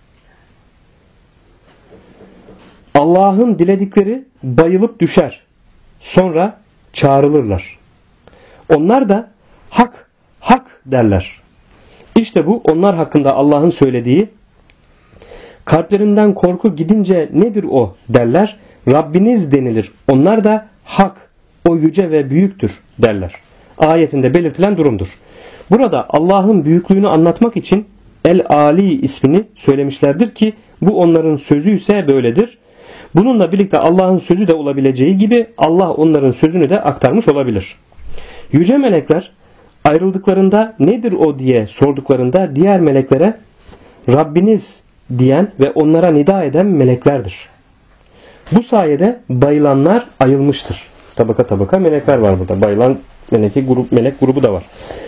Allah'ın diledikleri bayılıp düşer. Sonra çağrılırlar. Onlar da hak, hak derler. İşte bu onlar hakkında Allah'ın söylediği, kalplerinden korku gidince nedir o derler. Rabbiniz denilir. Onlar da hak, o yüce ve büyüktür derler. Ayetinde belirtilen durumdur. Burada Allah'ın büyüklüğünü anlatmak için El-Ali ismini söylemişlerdir ki bu onların sözü ise böyledir. Bununla birlikte Allah'ın sözü de olabileceği gibi Allah onların sözünü de aktarmış olabilir. Yüce melekler ayrıldıklarında nedir o diye sorduklarında diğer meleklere Rabbiniz diyen ve onlara nida eden meleklerdir. Bu sayede bayılanlar ayılmıştır. Tabaka tabaka melekler var burada. Bayılan melek grubu da var.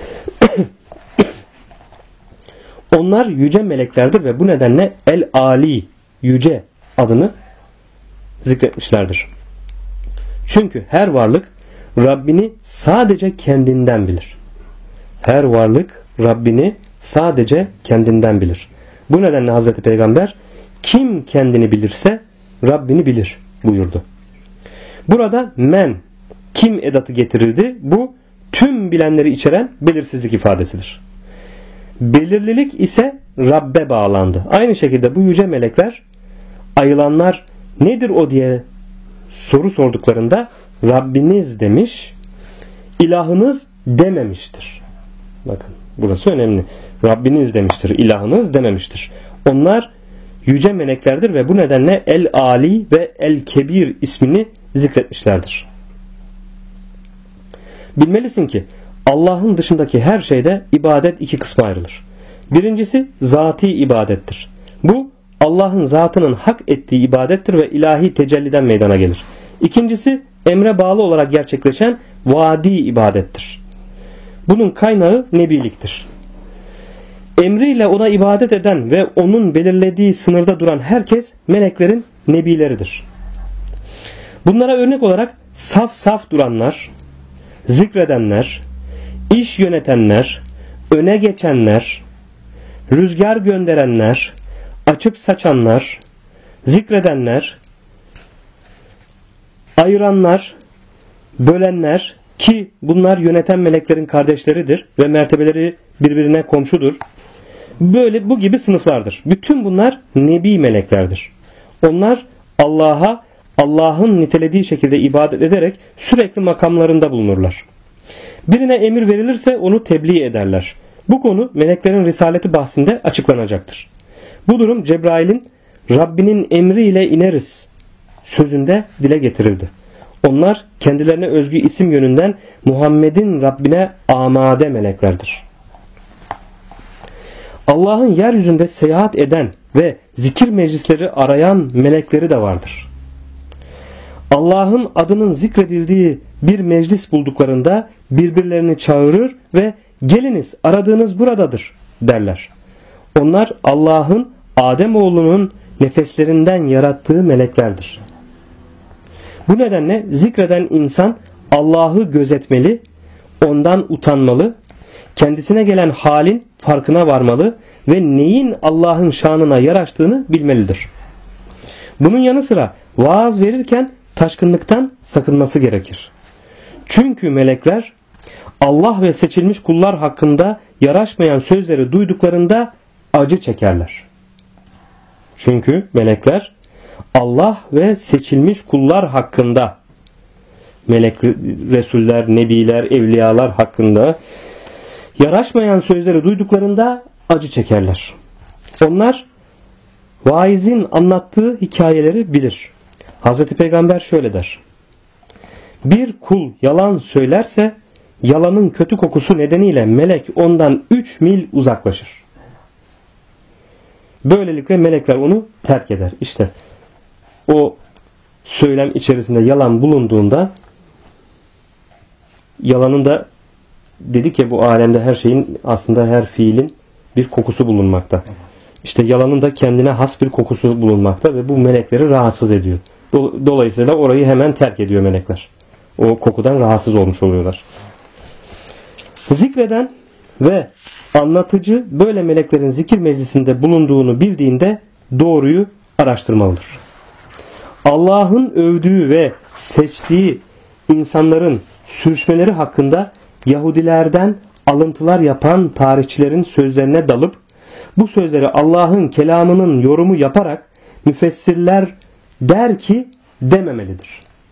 Onlar yüce meleklerdir ve bu nedenle El-Ali, yüce adını zikretmişlerdir. Çünkü her varlık Rabbini sadece kendinden bilir. Her varlık Rabbini sadece kendinden bilir. Bu nedenle Hazreti Peygamber kim kendini bilirse Rabbini bilir buyurdu. Burada men, kim edatı getirildi. Bu tüm bilenleri içeren belirsizlik ifadesidir. Belirlilik ise Rabbe bağlandı. Aynı şekilde bu yüce melekler ayılanlar nedir o diye soru sorduklarında Rabbiniz demiş, ilahınız dememiştir. Bakın burası önemli. Rabbiniz demiştir, ilahınız dememiştir. Onlar yüce meleklerdir ve bu nedenle El-Ali ve El-Kebir ismini zikretmişlerdir. Bilmelisin ki Allah'ın dışındaki her şeyde ibadet iki kısma ayrılır. Birincisi zati ibadettir. Bu Allah'ın zatının hak ettiği ibadettir ve ilahi tecelliden meydana gelir. İkincisi emre bağlı olarak gerçekleşen vadi ibadettir. Bunun kaynağı nebiliktir. Emriyle ona ibadet eden ve onun belirlediği sınırda duran herkes meleklerin nebileridir. Bunlara örnek olarak saf saf duranlar, zikredenler, iş yönetenler, öne geçenler, rüzgar gönderenler, açıp saçanlar, zikredenler, ayıranlar, bölenler ki bunlar yöneten meleklerin kardeşleridir ve mertebeleri birbirine komşudur. Böyle bu gibi sınıflardır. Bütün bunlar nebi meleklerdir. Onlar Allah'ın nitelediği şekilde ibadet ederek sürekli makamlarında bulunurlar. Birine emir verilirse onu tebliğ ederler. Bu konu meleklerin risaleti bahsinde açıklanacaktır. Bu durum Cebrail'in Rabbinin emriyle ineriz sözünde dile getirildi. Onlar kendilerine özgü isim yönünden Muhammed'in Rabbine amade meleklerdir. Allah'ın yeryüzünde seyahat eden ve zikir meclisleri arayan melekleri de vardır. Allah'ın adının zikredildiği bir meclis bulduklarında birbirlerini çağırır ve geliniz aradığınız buradadır derler. Onlar Allah'ın Ademoğlunun nefeslerinden yarattığı meleklerdir. Bu nedenle zikreden insan Allah'ı gözetmeli, ondan utanmalı, kendisine gelen halin farkına varmalı ve neyin Allah'ın şanına yaraştığını bilmelidir. Bunun yanı sıra vaaz verirken taşkınlıktan sakınması gerekir. Çünkü melekler Allah ve seçilmiş kullar hakkında yaraşmayan sözleri duyduklarında acı çekerler. Çünkü melekler Allah ve seçilmiş kullar hakkında, melek, resuller, nebiler, evliyalar hakkında yaraşmayan sözleri duyduklarında acı çekerler. Onlar vaizin anlattığı hikayeleri bilir. Hazreti Peygamber şöyle der: bir kul yalan söylerse yalanın kötü kokusu nedeniyle melek ondan 3 mil uzaklaşır. Böylelikle melekler onu terk eder. İşte o söylem içerisinde yalan bulunduğunda, yalanın da dedik ya, bu alemde her şeyin, aslında her fiilin bir kokusu bulunmakta. İşte yalanın da kendine has bir kokusu bulunmakta ve bu melekleri rahatsız ediyor. Dolayısıyla orayı hemen terk ediyor melekler. O kokudan rahatsız olmuş oluyorlar. Zikreden ve anlatıcı böyle meleklerin zikir meclisinde bulunduğunu bildiğinde doğruyu araştırmalıdır. Allah'ın övdüğü ve seçtiği insanların sürüşmeleri hakkında Yahudilerden alıntılar yapan tarihçilerin sözlerine dalıp bu sözleri Allah'ın kelamının yorumu yaparak müfessirler der ki dememelidir.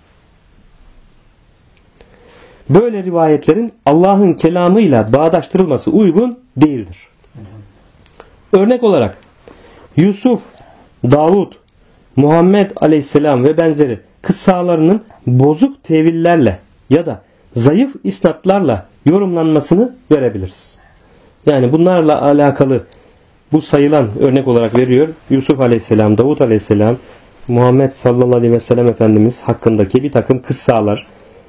Böyle rivayetlerin Allah'ın kelamıyla bağdaştırılması uygun değildir. Örnek olarak Yusuf, Davud, Muhammed Aleyhisselam ve benzeri kıssalarının bozuk tevillerle ya da zayıf isnatlarla yorumlanmasını verebiliriz. Yani bunlarla alakalı bu sayılan, örnek olarak veriyor, Yusuf Aleyhisselam, Davud Aleyhisselam, Muhammed sallallahu aleyhi ve sellem Efendimiz hakkındaki bir takım kıssalar,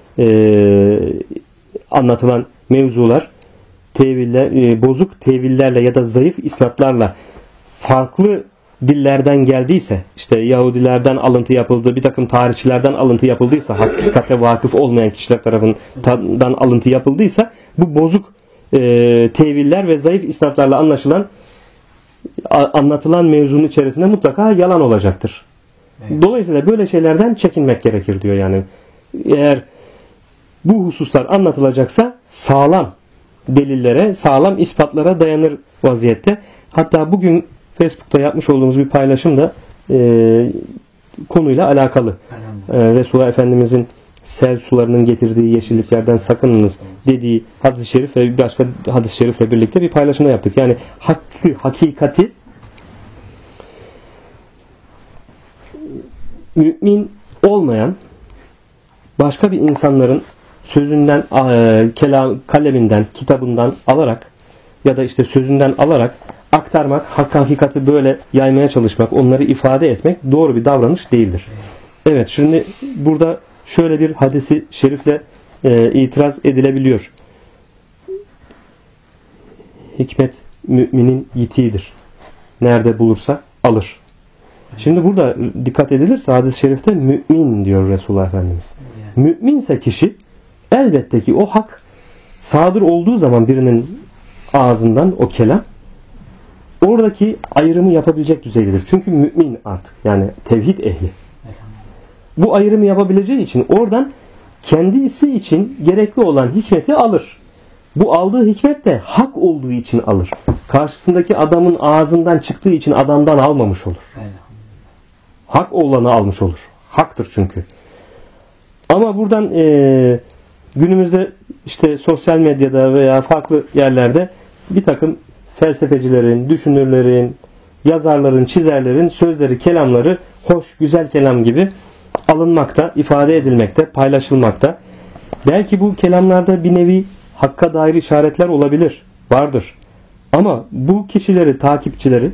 anlatılan mevzular bozuk tevillerle ya da zayıf isnatlarla farklı dillerden geldiyse, işte Yahudilerden alıntı yapıldı, bir takım tarihçilerden alıntı yapıldıysa, hakikate vakıf olmayan kişiler tarafından alıntı yapıldıysa, bu bozuk teviller ve zayıf isnatlarla anlatılan mevzunun içerisinde mutlaka yalan olacaktır. Dolayısıyla böyle şeylerden çekinmek gerekir diyor. Yani eğer bu hususlar anlatılacaksa sağlam delillere, sağlam ispatlara dayanır vaziyette. Hatta bugün Facebook'ta yapmış olduğumuz bir paylaşım da konuyla alakalı. Resulullah Efendimizin sel sularının getirdiği yeşilliklerden sakınınız dediği hadis-i şerif ve başka hadis-i şerifle birlikte bir paylaşımda yaptık. Yani hakikati mümin olmayan başka bir insanların sözünden, kaleminden, kitabından alarak ya da işte sözünden alarak aktarmak, hakikati böyle yaymaya çalışmak, onları ifade etmek doğru bir davranış değildir. Evet, şimdi burada şöyle bir hadisi şerifle itiraz edilebiliyor. Hikmet müminin yitiğidir. Nerede bulursa alır. Şimdi burada dikkat edilirse hadis-i şerifte mümin diyor Resulullah Efendimiz. Müminse kişi elbette ki o hak sadır olduğu zaman birinin ağzından o kelam oradaki ayrımı yapabilecek düzeydedir. Çünkü mümin artık, yani tevhid ehli. Bu ayrımı yapabileceği için oradan kendisi için gerekli olan hikmeti alır. Bu aldığı hikmet de hak olduğu için alır. Karşısındaki adamın ağzından çıktığı için adamdan almamış olur. Hak olanı almış olur. Haktır çünkü. Ama buradan günümüzde işte sosyal medyada veya farklı yerlerde bir takım felsefecilerin, düşünürlerin, yazarların, çizerlerin sözleri, kelamları hoş, güzel kelam gibi alınmakta, ifade edilmekte, paylaşılmakta. Belki bu kelamlarda bir nevi hakka dair işaretler olabilir, vardır. Ama bu kişileri, takipçileri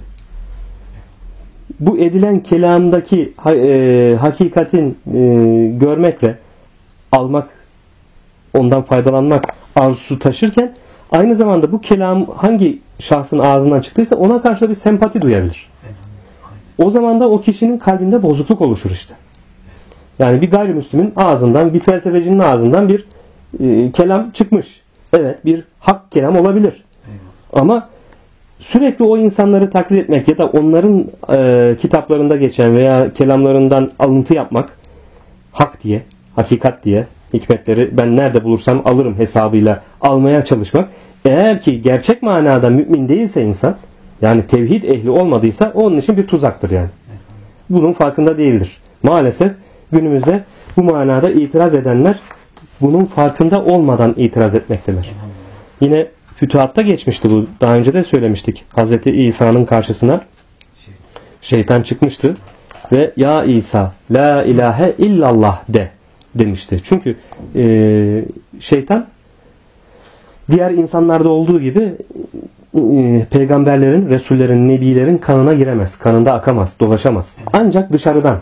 bu edilen kelamdaki hakikatin görmekle almak, ondan faydalanmak arzusu taşırken aynı zamanda bu kelam hangi şahsın ağzından çıktıysa ona karşı bir sempati duyabilir. O zaman da o kişinin kalbinde bozukluk oluşur işte. Yani bir gayrimüslimin ağzından, bir felsefecinin ağzından bir kelam çıkmış. Evet, bir hak kelam olabilir. Ama sürekli o insanları taklit etmek ya da onların kitaplarında geçen veya kelamlarından alıntı yapmak, hak diye, hakikat diye, hikmetleri ben nerede bulursam alırım hesabıyla almaya çalışmak, eğer ki gerçek manada mümin değilse insan, yani tevhid ehli olmadıysa onun için bir tuzaktır yani. Bunun farkında değildir. Maalesef günümüzde bu manada itiraz edenler bunun farkında olmadan itiraz etmektedir. Yine Fütuhat'ta geçmişti bu. Daha önce de söylemiştik. Hz. İsa'nın karşısına şeytan çıkmıştı ve ya İsa la ilahe illallah de demişti. Çünkü şeytan diğer insanlarda olduğu gibi peygamberlerin, resullerin, nebilerin kanına giremez. Kanında akamaz, dolaşamaz. Ancak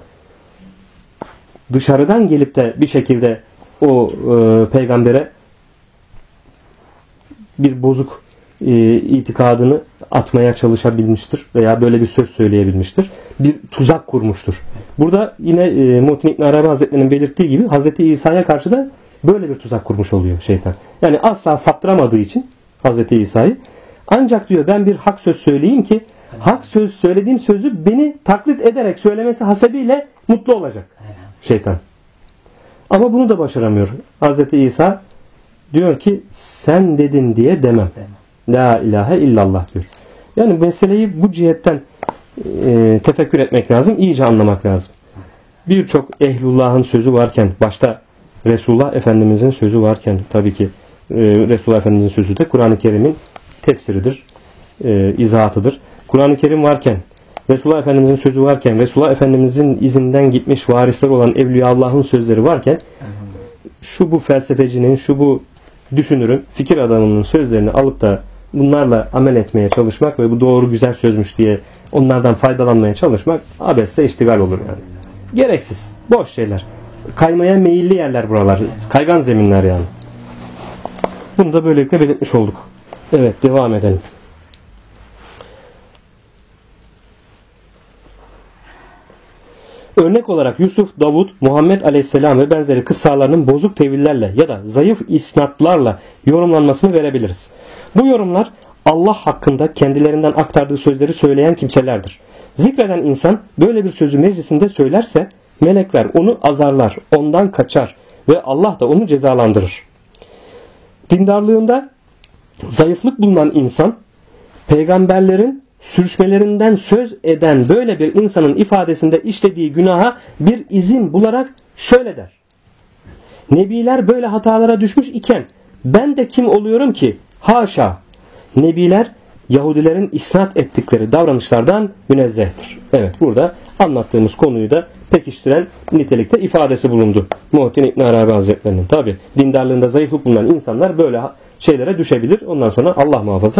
dışarıdan gelip de bir şekilde o peygambere bir bozuk itikadını atmaya çalışabilmiştir veya böyle bir söz söyleyebilmiştir. Bir tuzak kurmuştur. Burada yine Muhittin İbn Arabi Hazretleri'nin belirttiği gibi Hz. İsa'ya karşı da böyle bir tuzak kurmuş oluyor şeytan. Yani asla saptıramadığı için Hz. İsa'yı, ancak diyor ben bir hak söz söyleyeyim ki hak söz söylediğim sözü beni taklit ederek söylemesi hasebiyle mutlu olacak şeytan. Ama bunu da başaramıyor. Hz. İsa diyor ki sen dedin diye demem. La ilahe illallah diyor. Yani meseleyi bu cihetten tefekkür etmek lazım. İyice anlamak lazım. Birçok ehlullah'ın sözü varken, başta Resulullah Efendimizin sözü varken, tabii ki Resulullah Efendimizin sözü de Kur'an-ı Kerim'in tefsiridir, izahatıdır. Kur'an-ı Kerim varken, Resulullah Efendimizin sözü varken, Resulullah Efendimizin izinden gitmiş varisler olan Evliya Allah'ın sözleri varken, şu bu felsefecinin, şu bu düşünürün, fikir adamının sözlerini alıp da bunlarla amel etmeye çalışmak ve bu doğru güzel sözmüş diye onlardan faydalanmaya çalışmak abesle iştigal olur yani. Gereksiz, boş şeyler. Kaymaya meyilli yerler buralar. Kaygan zeminler yani. Bunu da böylelikle belirtmiş olduk. Evet, devam edelim. Örnek olarak Yusuf, Davud, Muhammed Aleyhisselam ve benzeri kıssalarının bozuk tevillerle ya da zayıf isnatlarla yorumlanmasını verebiliriz. Bu yorumlar Allah hakkında kendilerinden aktardığı sözleri söyleyen kimselerdir. Zikreden insan böyle bir sözü meclisinde söylerse melekler onu azarlar, ondan kaçar ve Allah da onu cezalandırır. Dindarlığında zayıflık bulunan insan, peygamberlerin sürüşmelerinden söz eden böyle bir insanın ifadesinde işlediği günaha bir izin bularak şöyle der: Nebiler böyle hatalara düşmüş iken ben de kim oluyorum ki? Haşa! Nebiler Yahudilerin isnat ettikleri davranışlardan münezzehtir. Evet, burada anlattığımız konuyu da pekiştiren nitelikte ifadesi bulundu Muhittin İbn Arabi Hazretleri'nin. Tabi dindarlığında zayıflık bulunan insanlar böyle şeylere düşebilir. Ondan sonra Allah muhafaza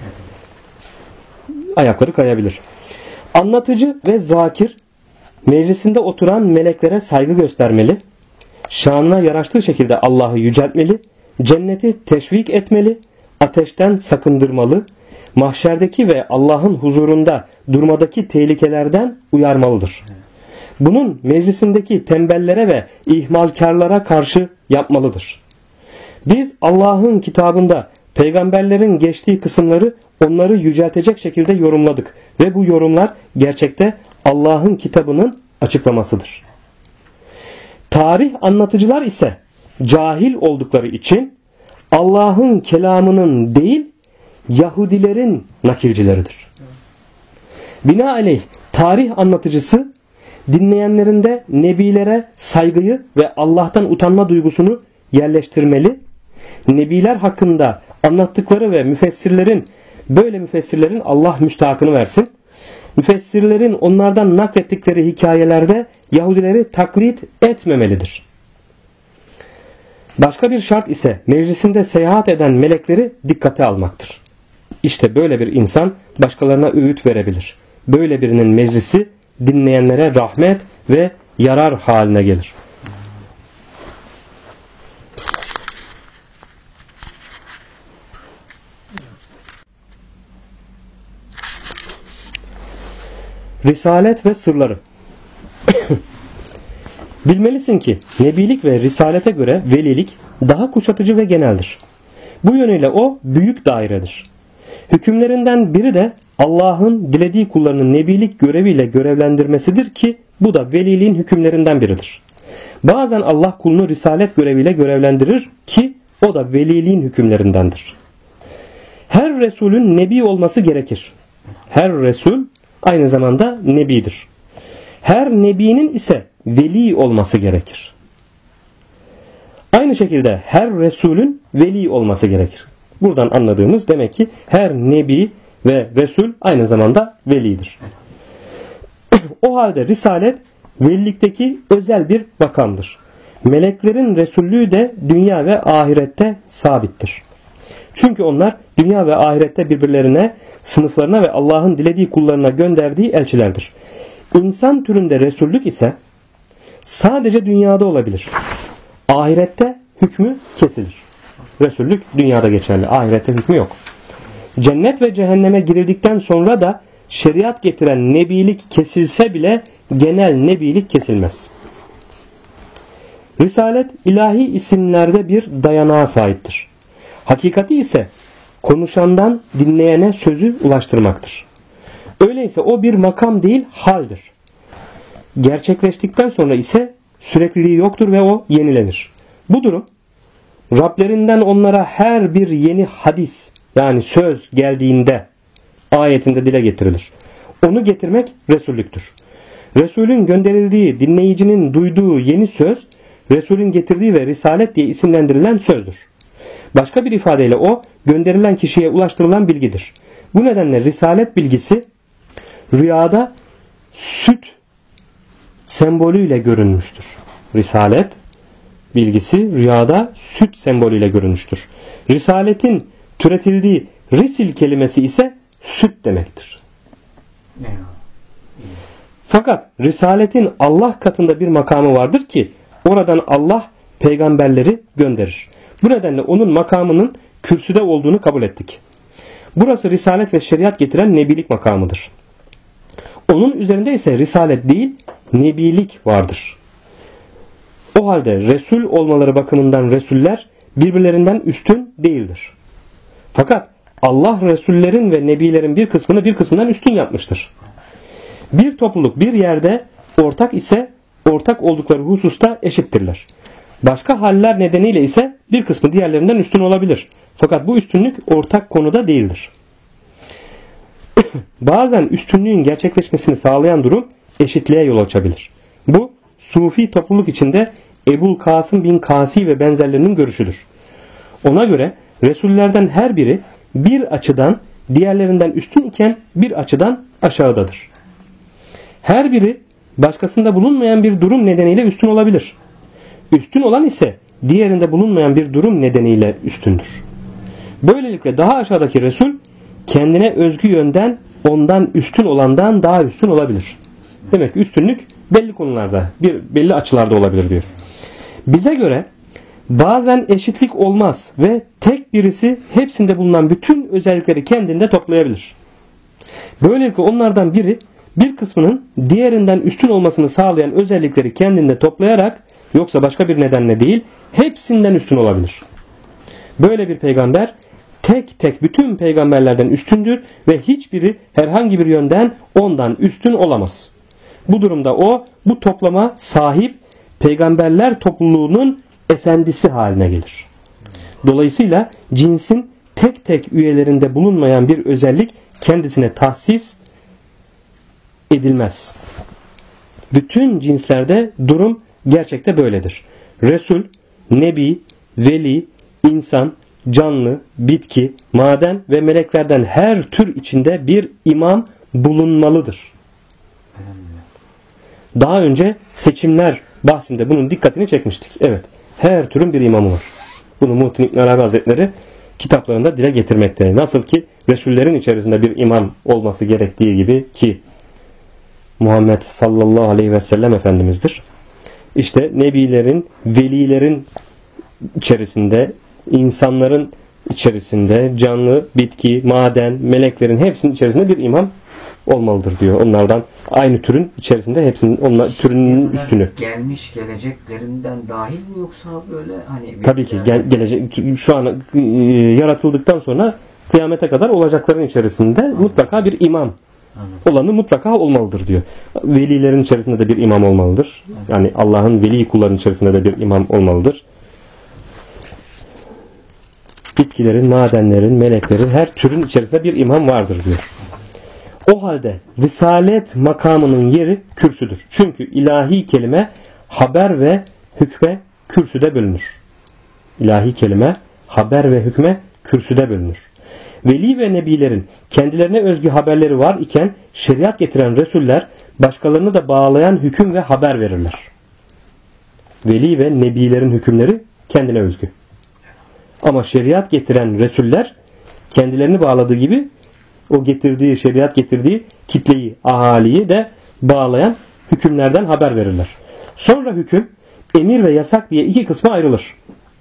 ayakları kayabilir. Anlatıcı ve zakir meclisinde oturan meleklere saygı göstermeli, şanına yaraştığı şekilde Allah'ı yüceltmeli, cenneti teşvik etmeli, ateşten sakındırmalı, mahşerdeki ve Allah'ın huzurunda durmadaki tehlikelerden uyarmalıdır. Bunun meclisindeki tembellere ve ihmalkarlara karşı yapmalıdır. Biz Allah'ın kitabında peygamberlerin geçtiği kısımları onları yüceltecek şekilde yorumladık ve bu yorumlar gerçekte Allah'ın kitabının açıklamasıdır. Tarih anlatıcılar ise cahil oldukları için Allah'ın kelamının değil Yahudilerin nakilcileridir. Binaenaleyh tarih anlatıcısı dinleyenlerinde nebilere saygıyı ve Allah'tan utanma duygusunu yerleştirmeli. Nebiler hakkında anlattıkları ve müfessirlerin Allah müstahakını versin. Müfessirlerin onlardan naklettikleri hikayelerde Yahudileri taklit etmemelidir. Başka bir şart ise meclisinde seyahat eden melekleri dikkate almaktır. İşte böyle bir insan başkalarına öğüt verebilir. Böyle birinin meclisi dinleyenlere rahmet ve yarar haline gelir. Risalet ve sırları. Bilmelisin ki nebilik ve risalete göre velilik daha kuşatıcı ve geneldir. Bu yönüyle o büyük dairedir. Hükümlerinden biri de Allah'ın dilediği kullarının nebilik göreviyle görevlendirmesidir ki bu da veliliğin hükümlerinden biridir. Bazen Allah kulunu risalet göreviyle görevlendirir ki o da veliliğin hükümlerindendir. Her Resulün nebi olması gerekir. Her Resul aynı zamanda nebidir. Her nebinin ise veli olması gerekir. Aynı şekilde her Resulün veli olması gerekir. Buradan anladığımız demek ki her nebi ve Resul aynı zamanda velidir. O halde risalet velilikteki özel bir makamdır. Meleklerin Resullüğü de dünya ve ahirette sabittir. Çünkü onlar dünya ve ahirette birbirlerine, sınıflarına ve Allah'ın dilediği kullarına gönderdiği elçilerdir. İnsan türünde Resullük ise sadece dünyada olabilir. Ahirette hükmü kesilir. Resullük dünyada geçerli. Ahirette hükmü yok. Cennet ve cehenneme girildikten sonra da şeriat getiren nebilik kesilse bile genel nebilik kesilmez. Risalet ilahi isimlerde bir dayanağa sahiptir. Hakikati ise konuşandan dinleyene sözü ulaştırmaktır. Öyleyse o bir makam değil, haldir. Gerçekleştikten sonra ise sürekliliği yoktur ve o yenilenir. Bu durum Rablerinden onlara her bir yeni hadis yani söz geldiğinde ayetinde dile getirilir. Onu getirmek Resullüktür. Resulün gönderildiği, dinleyicinin duyduğu yeni söz Resulün getirdiği ve risalet diye isimlendirilen sözdür. Başka bir ifadeyle o gönderilen kişiye ulaştırılan bilgidir. Bu nedenle risalet bilgisi rüyada süt sembolüyle görünmüştür. Risalet bilgisi rüyada süt sembolüyle görünmüştür. Risaletin türetildiği risil kelimesi ise süt demektir. Fakat risaletin Allah katında bir makamı vardır ki oradan Allah peygamberleri gönderir. Bu nedenle onun makamının kürsüde olduğunu kabul ettik. Burası risalet ve şeriat getiren nebilik makamıdır. Onun üzerinde ise risalet değil nebilik vardır. O halde Resul olmaları bakımından Resuller birbirlerinden üstün değildir. Fakat Allah Resullerin ve Nebilerin bir kısmını bir kısmından üstün yapmıştır. Bir topluluk bir yerde ortak ise ortak oldukları hususta eşittirler. Başka haller nedeniyle ise bir kısmı diğerlerinden üstün olabilir. Fakat bu üstünlük ortak konuda değildir. Bazen üstünlüğün gerçekleşmesini sağlayan durum eşitliğe yol açabilir. Bu Sufi topluluk içinde Ebul Kasım bin Kasi ve benzerlerinin görüşüdür. Ona göre Resullerden her biri bir açıdan diğerlerinden üstün iken bir açıdan aşağıdadır. Her biri başkasında bulunmayan bir durum nedeniyle üstün olabilir. Üstün olan ise diğerinde bulunmayan bir durum nedeniyle üstündür. Böylelikle daha aşağıdaki Resul kendine özgü yönden ondan üstün olandan daha üstün olabilir. Demek ki üstünlük belli konularda, belli açılarda olabilir diyor. Bize göre bazen eşitlik olmaz ve tek birisi hepsinde bulunan bütün özellikleri kendinde toplayabilir. Böylelikle onlardan biri bir kısmının diğerinden üstün olmasını sağlayan özellikleri kendinde toplayarak, yoksa başka bir nedenle değil, hepsinden üstün olabilir. Böyle bir peygamber tek tek bütün peygamberlerden üstündür ve hiçbiri herhangi bir yönden ondan üstün olamaz. Bu durumda o bu toplama sahip peygamberler topluluğunun efendisi haline gelir. Dolayısıyla cinsin tek tek üyelerinde bulunmayan bir özellik kendisine tahsis edilmez. Bütün cinslerde durum gerçekte böyledir. Resul, nebi, veli, insan, canlı, bitki, maden ve meleklerden her tür içinde bir imam bulunmalıdır. Daha önce seçimler bahsinde bunun dikkatini çekmiştik. Evet, her türün bir imamı var. Bunu Muhittin İbn Arabi Hazretleri kitaplarında dile getirmekte. Nasıl ki Resullerin içerisinde bir imam olması gerektiği gibi ki Muhammed sallallahu aleyhi ve sellem Efendimiz'dir. İşte nebilerin, velilerin içerisinde, insanların içerisinde, canlı, bitki, maden, meleklerin hepsinin içerisinde bir imam olmalıdır diyor. Onlardan aynı türün içerisinde hepsinin türünün üstünü. Gelmiş geleceklerinden dahil mi yoksa böyle hani tabii ki gelecek şu an yaratıldıktan sonra kıyamete kadar olacakların içerisinde mutlaka bir imam olanı mutlaka olmalıdır diyor. Velilerin içerisinde de bir imam olmalıdır. Yani Allah'ın veli kullarının içerisinde de bir imam olmalıdır. Bitkilerin, madenlerin, meleklerin her türün içerisinde bir imam vardır diyor. O halde risalet makamının yeri kürsüdür. Çünkü ilahi kelime haber ve hükme kürsüde bölünür. İlahi kelime haber ve hükme kürsüde bölünür. Veli ve nebilerin kendilerine özgü haberleri var iken şeriat getiren Resuller başkalarını da bağlayan hüküm ve haber verirler. Veli ve nebilerin hükümleri kendine özgü. Ama şeriat getiren Resuller kendilerini bağladığı gibi o getirdiği, şeriat getirdiği kitleyi, ahaliyi de bağlayan hükümlerden haber verirler. Sonra hüküm emir ve yasak diye iki kısma ayrılır.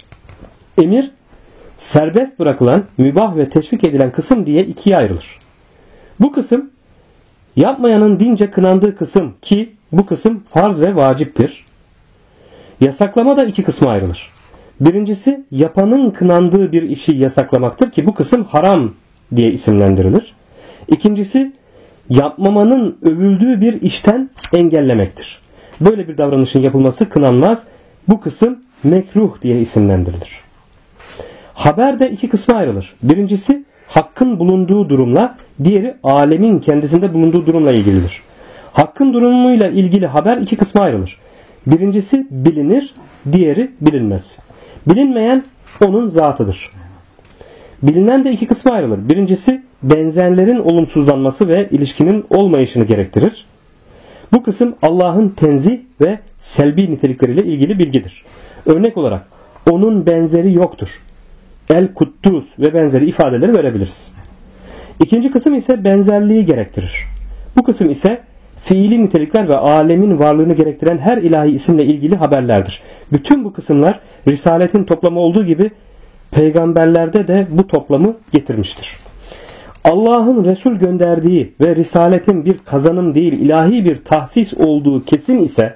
Emir serbest bırakılan, mübah ve teşvik edilen kısım diye ikiye ayrılır. Bu kısım yapmayanın dince kınandığı kısım ki bu kısım farz ve vaciptir. Yasaklama da iki kısma ayrılır. Birincisi yapanın kınandığı bir işi yasaklamaktır ki bu kısım haram diye isimlendirilir. İkincisi yapmamanın övüldüğü bir işten engellemektir. Böyle bir davranışın yapılması kınanmaz. Bu kısım mekruh diye isimlendirilir. Haber de iki kısma ayrılır. Birincisi hakkın bulunduğu durumla, diğeri alemin kendisinde bulunduğu durumla ilgilidir. Hakkın durumuyla ilgili haber iki kısma ayrılır. Birincisi bilinir, diğeri bilinmez. Bilinmeyen onun zatıdır. Bilinen de iki kısma ayrılır. Birincisi benzerlerin olumsuzlanması ve ilişkinin olmayışını gerektirir. Bu kısım Allah'ın tenzih ve selbi nitelikleriyle ilgili bilgidir. Örnek olarak onun benzeri yoktur. El-Kuddus ve benzeri ifadeleri verebiliriz. İkinci kısım ise benzerliği gerektirir. Bu kısım ise fiili nitelikler ve alemin varlığını gerektiren her ilahi isimle ilgili haberlerdir. Bütün bu kısımlar Risaletin toplamı olduğu gibi peygamberlerde de bu toplamı getirmiştir. Allah'ın Resul gönderdiği ve Risaletin bir kazanım değil ilahi bir tahsis olduğu kesin ise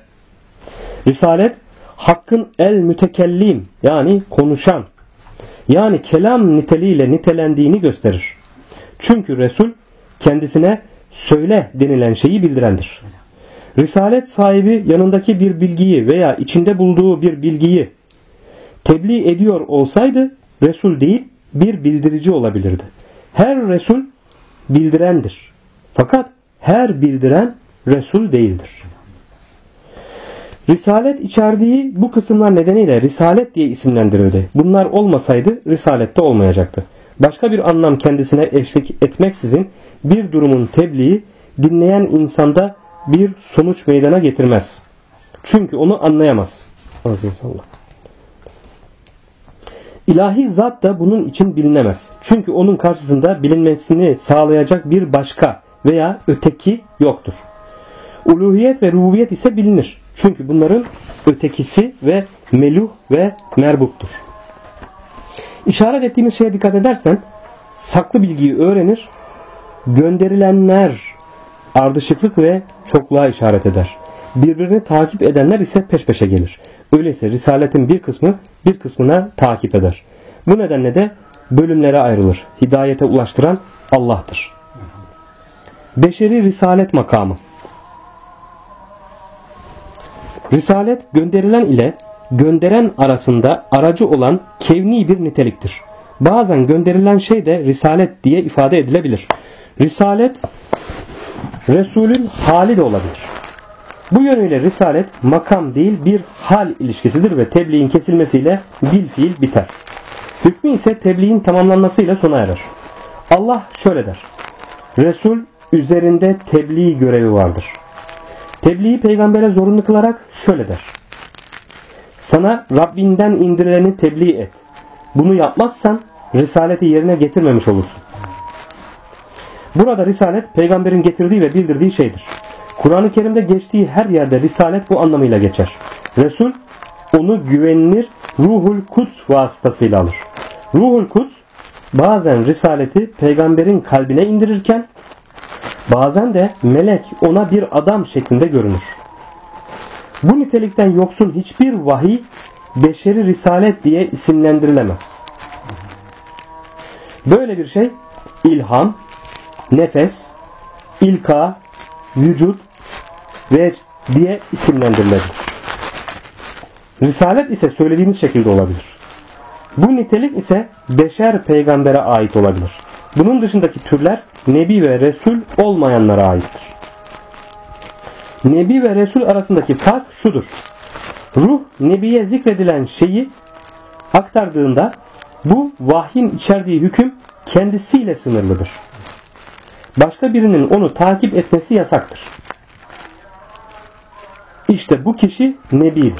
Risalet hakkın el-mütekellim yani konuşan yani kelam niteliğiyle nitelendiğini gösterir. Çünkü Resul kendisine söyle denilen şeyi bildirendir. Risalet sahibi yanındaki bir bilgiyi veya içinde bulduğu bir bilgiyi tebliğ ediyor olsaydı Resul değil bir bildirici olabilirdi. Her Resul bildirendir. Fakat her bildiren Resul değildir. Risalet içerdiği bu kısımlar nedeniyle Risalet diye isimlendirildi. Bunlar olmasaydı Risalette olmayacaktı. Başka bir anlam kendisine eşlik etmeksizin bir durumun tebliği dinleyen insanda bir sonuç meydana getirmez. Çünkü onu anlayamaz. Azizallah. İlahi zat da bunun için bilinemez. Çünkü onun karşısında bilinmesini sağlayacak bir başka veya öteki yoktur. Uluhiyet ve rububiyet ise bilinir. Çünkü bunların ötekisi ve meluh ve merbuptur. İşaret ettiğimiz şeye dikkat edersen saklı bilgiyi öğrenir, gönderilenler ardışıklık ve çokluğa işaret eder. Birbirini takip edenler ise peş peşe gelir. Öyleyse risaletin bir kısmı bir kısmına takip eder. Bu nedenle de bölümlere ayrılır. Hidayete ulaştıran Allah'tır. Beşeri risalet makamı. Risalet gönderilen ile gönderen arasında aracı olan kevni bir niteliktir. Bazen gönderilen şey de risalet diye ifade edilebilir. Risalet Resulün hali de olabilir. Bu yönüyle risalet makam değil bir hal ilişkisidir ve tebliğin kesilmesiyle bil fiil biter. Hükmü ise tebliğin tamamlanmasıyla sona erer. Allah şöyle der: Resul üzerinde tebliğ görevi vardır. Tebliği peygambere zorunlu kılarak şöyle der: Sana Rabbinden indirileni tebliğ et. Bunu yapmazsan risaleti yerine getirmemiş olursun. Burada risalet peygamberin getirdiği ve bildirdiği şeydir. Kur'an-ı Kerim'de geçtiği her yerde risalet bu anlamıyla geçer. Resul onu güvenilir Ruhul Kuds vasıtasıyla alır. Ruhul Kuds bazen risaleti peygamberin kalbine indirirken bazen de melek ona bir adam şeklinde görünür. Bu nitelikten yoksun hiçbir vahiy beşeri risalet diye isimlendirilemez. Böyle bir şey ilham, nefes, ilka, vücut ve diye isimlendirilebilir. Risalet ise söylediğimiz şekilde olabilir. Bu nitelik ise beşer peygambere ait olabilir. Bunun dışındaki türler Nebi ve Resul olmayanlara aittir. Nebi ve Resul arasındaki fark şudur. Ruh Nebi'ye zikredilen şeyi aktardığında bu vahyin içerdiği hüküm kendisiyle sınırlıdır. Başka birinin onu takip etmesi yasaktır. İşte bu kişi Nebi'dir.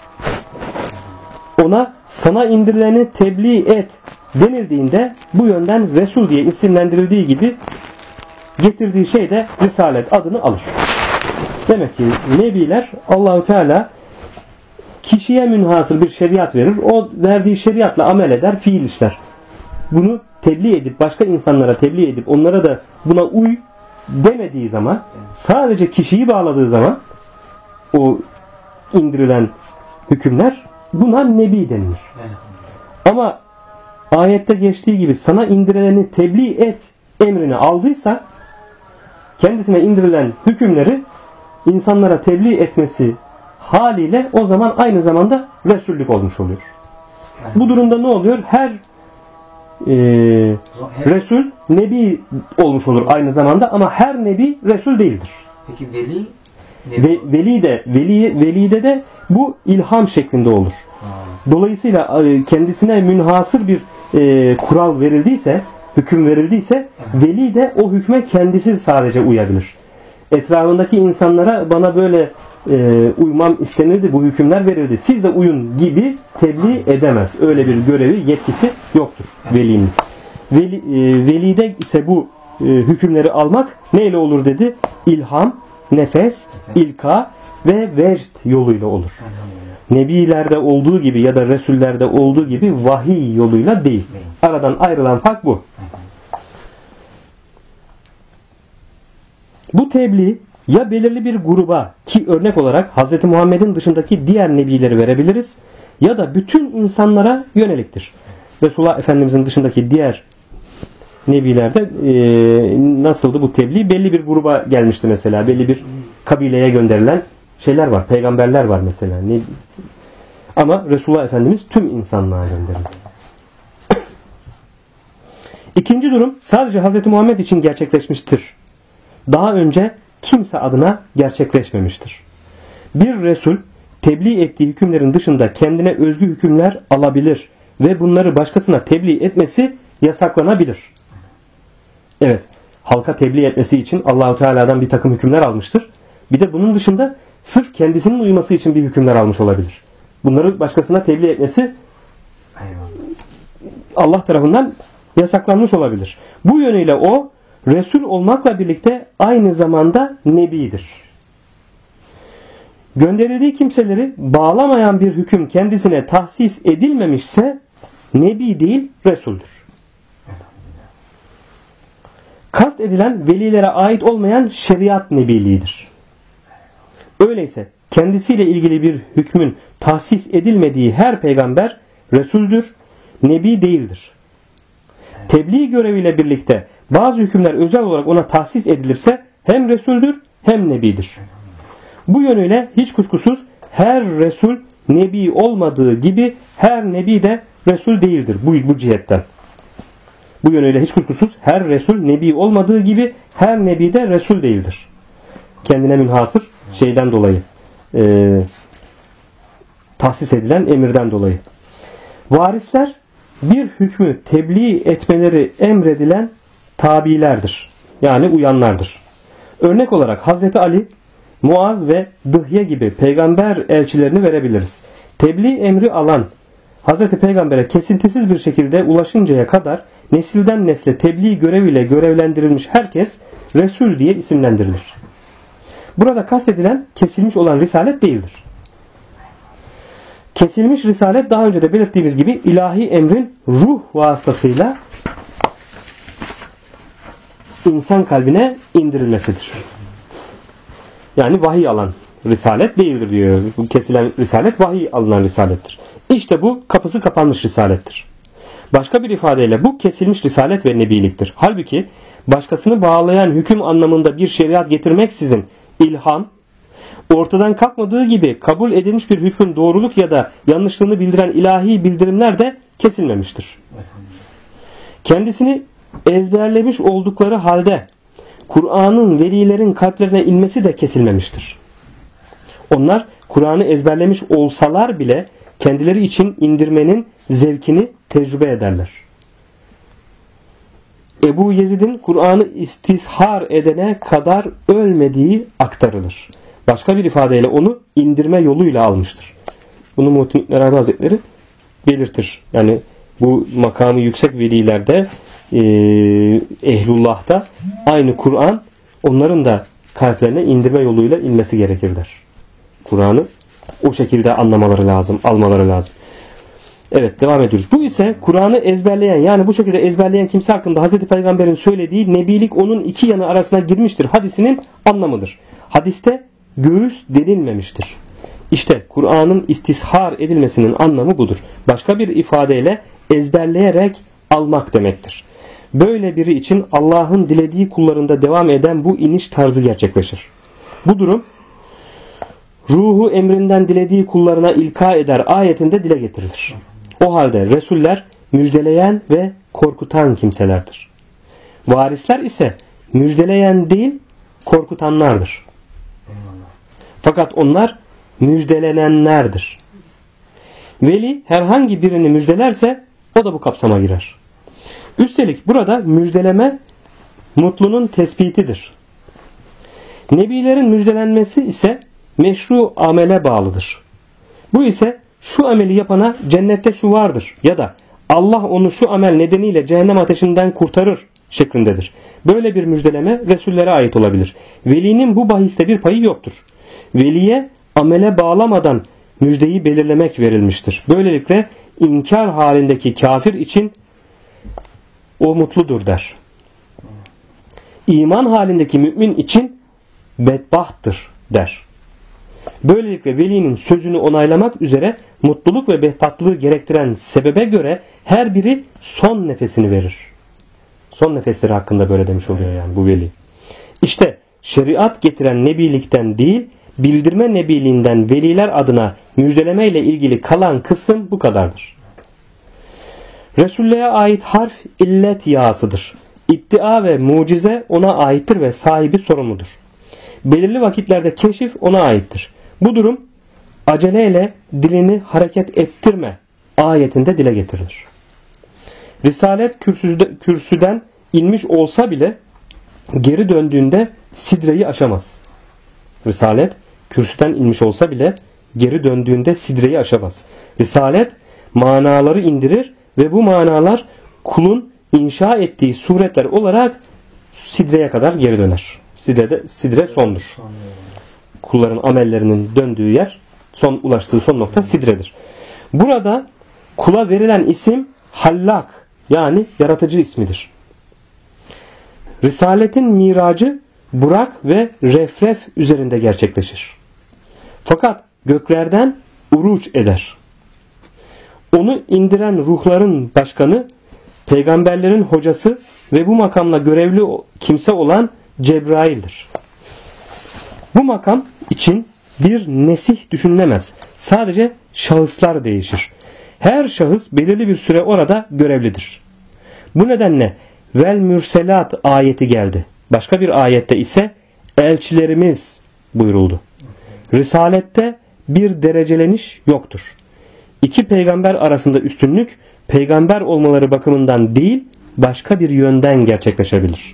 Ona sana indirileni tebliğ et denildiğinde bu yönden Resul diye isimlendirildiği gibi getirdiği şey de Risalet adını alır. Demek ki Nebiler Allahu Teala kişiye münhasır bir şeriat verir. O verdiği şeriatla amel eder, fiil işler. Bunu tebliğ edip başka insanlara tebliğ edip onlara da buna uy demediği zaman, sadece kişiyi bağladığı zaman o indirilen hükümler buna nebi denilir. Ama ayette geçtiği gibi sana indirileni tebliğ et emrini aldıysa kendisine indirilen hükümleri insanlara tebliğ etmesi haliyle o zaman aynı zamanda Resullük olmuş oluyor. Bu durumda ne oluyor? Her Resul Nebi olmuş olur aynı zamanda ama her Nebi Resul değildir. Peki veli? Velide de bu ilham şeklinde olur. Dolayısıyla kendisine münhasır bir kural verildiyse, hüküm verildiyse veli de o hükme kendisi sadece uyabilir. Etrafındaki insanlara bana böyle uymam istenildi, bu hükümler verildi, siz de uyun gibi tebliğ edemez. Öyle bir görevi, yetkisi yoktur velinin. Velide ise bu hükümleri almak neyle olur dedi? İlham, nefes, ilka ve vecd yoluyla olur. Nebilerde olduğu gibi ya da Resullerde olduğu gibi vahiy yoluyla değil. Aradan ayrılan fark bu. Bu tebliğ ya belirli bir gruba, ki örnek olarak Hz. Muhammed'in dışındaki diğer nebileri verebiliriz, ya da bütün insanlara yöneliktir. Resulullah Efendimizin dışındaki diğer nebilerde nasıldı bu tebliğ? Belli bir gruba gelmişti mesela. Belli bir kabileye gönderilen şeyler var. Peygamberler var mesela. Ama Resulullah Efendimiz tüm insanlığa gönderildi. İkinci durum sadece Hz. Muhammed için gerçekleşmiştir. Daha önce kimse adına gerçekleşmemiştir. Bir Resul tebliğ ettiği hükümlerin dışında kendine özgü hükümler alabilir ve bunları başkasına tebliğ etmesi yasaklanabilir. Evet, halka tebliğ etmesi için Allahu Teala'dan bir takım hükümler almıştır. Bir de bunun dışında sırf kendisinin uyması için bir hükümler almış olabilir. Bunları başkasına tebliğ etmesi Allah tarafından yasaklanmış olabilir. Bu yönüyle o Resul olmakla birlikte aynı zamanda Nebidir. Gönderildiği kimseleri bağlamayan bir hüküm kendisine tahsis edilmemişse Nebi değil Resul'dür. Kast edilen velilere ait olmayan şeriat nebiliğidir. Öyleyse kendisiyle ilgili bir hükmün tahsis edilmediği her peygamber Resul'dür, Nebi değildir. Tebliğ göreviyle birlikte bazı hükümler özel olarak ona tahsis edilirse hem Resul'dür hem Nebidir. Bu yönüyle hiç kuşkusuz her Resul Nebi olmadığı gibi her Nebi de Resul değildir bu cihetten. Bu yönüyle hiç kuşkusuz her Resul Nebi olmadığı gibi her Nebi de Resul değildir. Kendine münhasır şeyden dolayı, tahsis edilen emirden dolayı. Varisler bir hükmü tebliğ etmeleri emredilen tabilerdir. Yani uyanlardır. Örnek olarak Hazreti Ali, Muaz ve Dıhye gibi peygamber elçilerini verebiliriz. Tebliğ emri alan Hazreti Peygamber'e kesintisiz bir şekilde ulaşıncaya kadar nesilden nesle tebliğ göreviyle görevlendirilmiş herkes Resul diye isimlendirilir. Burada kastedilen kesilmiş olan risalet değildir. Kesilmiş risalet daha önce de belirttiğimiz gibi ilahi emrin ruh vasıtasıyla insan kalbine indirilmesidir. Yani vahiy alan risalet değildir diyor. Bu kesilen risalet vahiy alınan risalettir. İşte bu kapısı kapanmış risalettir. Başka bir ifadeyle bu kesilmiş risalet ve nebiliktir. Halbuki başkasını bağlayan hüküm anlamında bir şeriat getirmeksizin ilham, ortadan kalkmadığı gibi kabul edilmiş bir hükmün doğruluk ya da yanlışlığını bildiren ilahi bildirimler de kesilmemiştir. Kendisini ezberlemiş oldukları halde Kur'an'ın velilerin kalplerine inmesi de kesilmemiştir. Onlar Kur'an'ı ezberlemiş olsalar bile kendileri için indirmenin zevkini tecrübe ederler. Ebu Yezid'in Kur'an'ı istishar edene kadar ölmediği aktarılır. Başka bir ifadeyle onu indirme yoluyla almıştır. Bunu Muhittin İbn Arabi Hazretleri belirtir. Yani bu makamı yüksek velilerde, ehlullah'ta aynı Kur'an onların da kalplerine indirme yoluyla inmesi gerekir der. Kur'an'ı o şekilde anlamaları lazım, almaları lazım. Evet, devam ediyoruz. Bu ise Kur'an'ı ezberleyen, yani bu şekilde ezberleyen kimse hakkında Hz. Peygamber'in söylediği nebilik onun iki yanı arasına girmiştir hadisinin anlamıdır. Hadiste göğüs denilmemiştir. İşte Kur'an'ın istishar edilmesinin anlamı budur. Başka bir ifadeyle ezberleyerek almak demektir. Böyle biri için Allah'ın dilediği kullarında devam eden bu iniş tarzı gerçekleşir. Bu durum ruhu emrinden dilediği kullarına ilka eder ayetinde dile getirilir. O halde Resuller müjdeleyen ve korkutan kimselerdir. Varisler ise müjdeleyen değil korkutanlardır. Fakat onlar müjdelenenlerdir. Veli herhangi birini müjdelerse o da bu kapsama girer. Üstelik burada müjdeleme mutlunun tespitidir. Nebilerin müjdelenmesi ise meşru amele bağlıdır. Bu ise şu ameli yapana cennette şu vardır ya da Allah onu şu amel nedeniyle cehennem ateşinden kurtarır şeklindedir. Böyle bir müjdeleme Resullere ait olabilir. Velinin bu bahiste bir payı yoktur. Veliye amele bağlamadan müjdeyi belirlemek verilmiştir. Böylelikle inkar halindeki kafir için o mutludur der. İman halindeki mümin için bedbahttır der. Böylelikle velinin sözünü onaylamak üzere mutluluk ve behtahtlığı gerektiren sebebe göre her biri son nefesini verir. Son nefesleri hakkında böyle demiş oluyor yani bu veli. İşte şeriat getiren nebilikten değil, bildirme nebiliğinden veliler adına müjdeleme ile ilgili kalan kısım bu kadardır. Resullüğe ait harf illet yağısıdır. İddia ve mucize ona aittir ve sahibi sorumludur. Belirli vakitlerde keşif ona aittir. Bu durum aceleyle dilini hareket ettirme ayetinde dile getirilir. Risalet kürsüden inmiş olsa bile geri döndüğünde sidreyi aşamaz. Risalet kürsüden inmiş olsa bile geri döndüğünde sidreyi aşamaz. Risalet manaları indirir ve bu manalar kulun inşa ettiği suretler olarak sidreye kadar geri döner. Sidre sondur. Kulların amellerinin döndüğü yer, ulaştığı son nokta sidredir. Burada kula verilen isim Hallak, yani yaratıcı ismidir. Risaletin miracı Burak ve Refref üzerinde gerçekleşir. Fakat göklerden uruç eder. Onu indiren ruhların başkanı, peygamberlerin hocası ve bu makamla görevli kimse olan Cebrail'dir. Bu makam için bir nesih düşünülemez. Sadece şahıslar değişir. Her şahıs belirli bir süre orada görevlidir. Bu nedenle vel mürselat ayeti geldi. Başka bir ayette ise elçilerimiz buyuruldu. Risalette bir dereceleniş yoktur. İki peygamber arasında üstünlük peygamber olmaları bakımından değil, başka bir yönden gerçekleşebilir.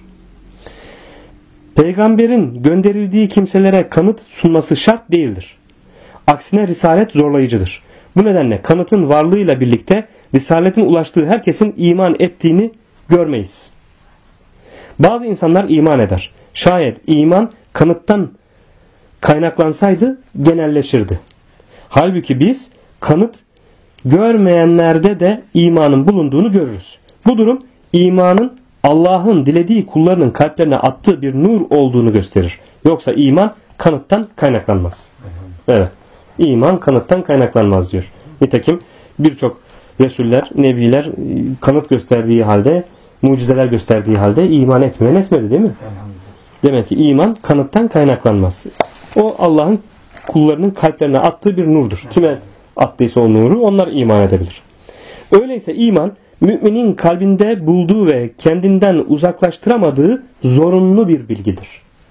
Peygamberin gönderildiği kimselere kanıt sunması şart değildir. Aksine risalet zorlayıcıdır. Bu nedenle kanıtın varlığıyla birlikte risaletin ulaştığı herkesin iman ettiğini görmeyiz. Bazı insanlar iman eder. Şayet iman kanıttan kaynaklansaydı genelleşirdi. Halbuki biz kanıt görmeyenlerde de imanın bulunduğunu görürüz. Bu durum imanın Allah'ın dilediği kullarının kalplerine attığı bir nur olduğunu gösterir. Yoksa iman kanıttan kaynaklanmaz. Evet. İman kanıttan kaynaklanmaz diyor. Nitekim birçok Resuller, Nebiler kanıt gösterdiği halde, mucizeler gösterdiği halde iman etmedi değil mi? Demek ki iman kanıttan kaynaklanmaz. O Allah'ın kullarının kalplerine attığı bir nurdur. Kime attıysa o nuru onlar iman edebilir. Öyleyse iman müminin kalbinde bulduğu ve kendinden uzaklaştıramadığı zorunlu bir bilgidir.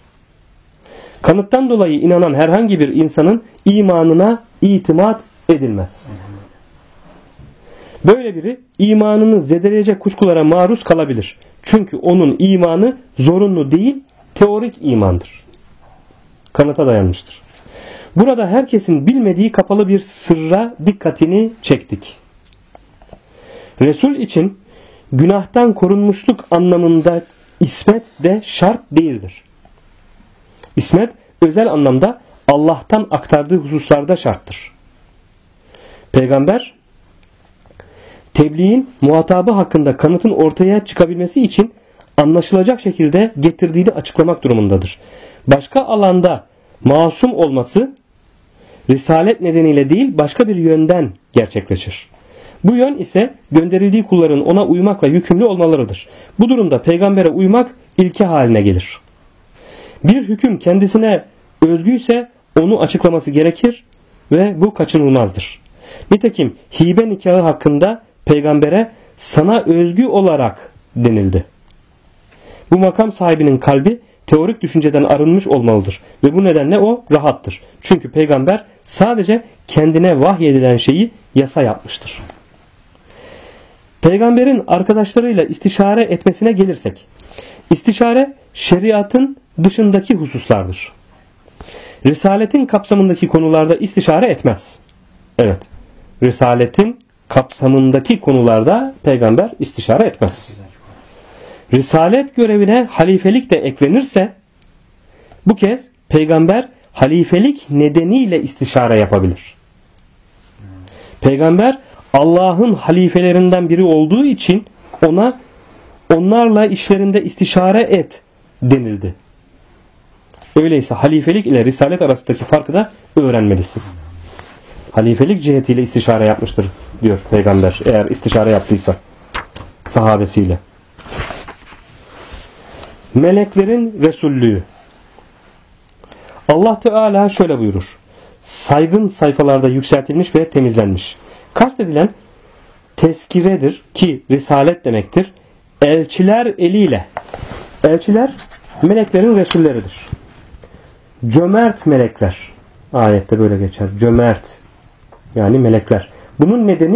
Kanıttan dolayı inanan herhangi bir insanın imanına itimat edilmez. Böyle biri imanını zedeleyecek kuşkulara maruz kalabilir. Çünkü onun imanı zorunlu değil, teorik imandır. Kanıta dayanmıştır. Burada herkesin bilmediği kapalı bir sırra dikkatini çektik. Resul için günahtan korunmuşluk anlamında ismet de şart değildir. İsmet özel anlamda Allah'tan aktardığı hususlarda şarttır. Peygamber tebliğin muhatabı hakkında kanıtın ortaya çıkabilmesi için anlaşılacak şekilde getirdiğini açıklamak durumundadır. Başka alanda masum olması risalet nedeniyle değil başka bir yönden gerçekleşir. Bu yön ise gönderildiği kulların ona uymakla yükümlü olmalarıdır. Bu durumda peygambere uymak ilke haline gelir. Bir hüküm kendisine özgüyse onu açıklaması gerekir ve bu kaçınılmazdır. Nitekim hibe nikahı hakkında peygambere sana özgü olarak denildi. Bu makam sahibinin kalbi teorik düşünceden arınmış olmalıdır ve bu nedenle o rahattır. Çünkü peygamber sadece kendine vahyedilen şeyi yasa yapmıştır. Peygamberin arkadaşlarıyla istişare etmesine gelirsek, istişare şeriatın dışındaki hususlardır. Risaletin kapsamındaki konularda istişare etmez. Evet, Risaletin kapsamındaki konularda peygamber istişare etmez. Risalet görevine halifelik de eklenirse, bu kez peygamber halifelik nedeniyle istişare yapabilir. Peygamber Allah'ın halifelerinden biri olduğu için onlarla işlerinde istişare et denildi. Öyleyse halifelik ile risalet arasındaki farkı da öğrenmelisin. Halifelik cihetiyle istişare yapmıştır diyor peygamber, eğer istişare yaptıysa sahabesiyle. Meleklerin Resullüğü. Allah Teala şöyle buyurur. Saygın sayfalarda yükseltilmiş ve temizlenmiş. Kastedilen tezkiredir ki risalet demektir. Elçiler eliyle. Elçiler meleklerin resulleridir. Cömert melekler. Ayette böyle geçer. Cömert yani melekler. Bunun nedeni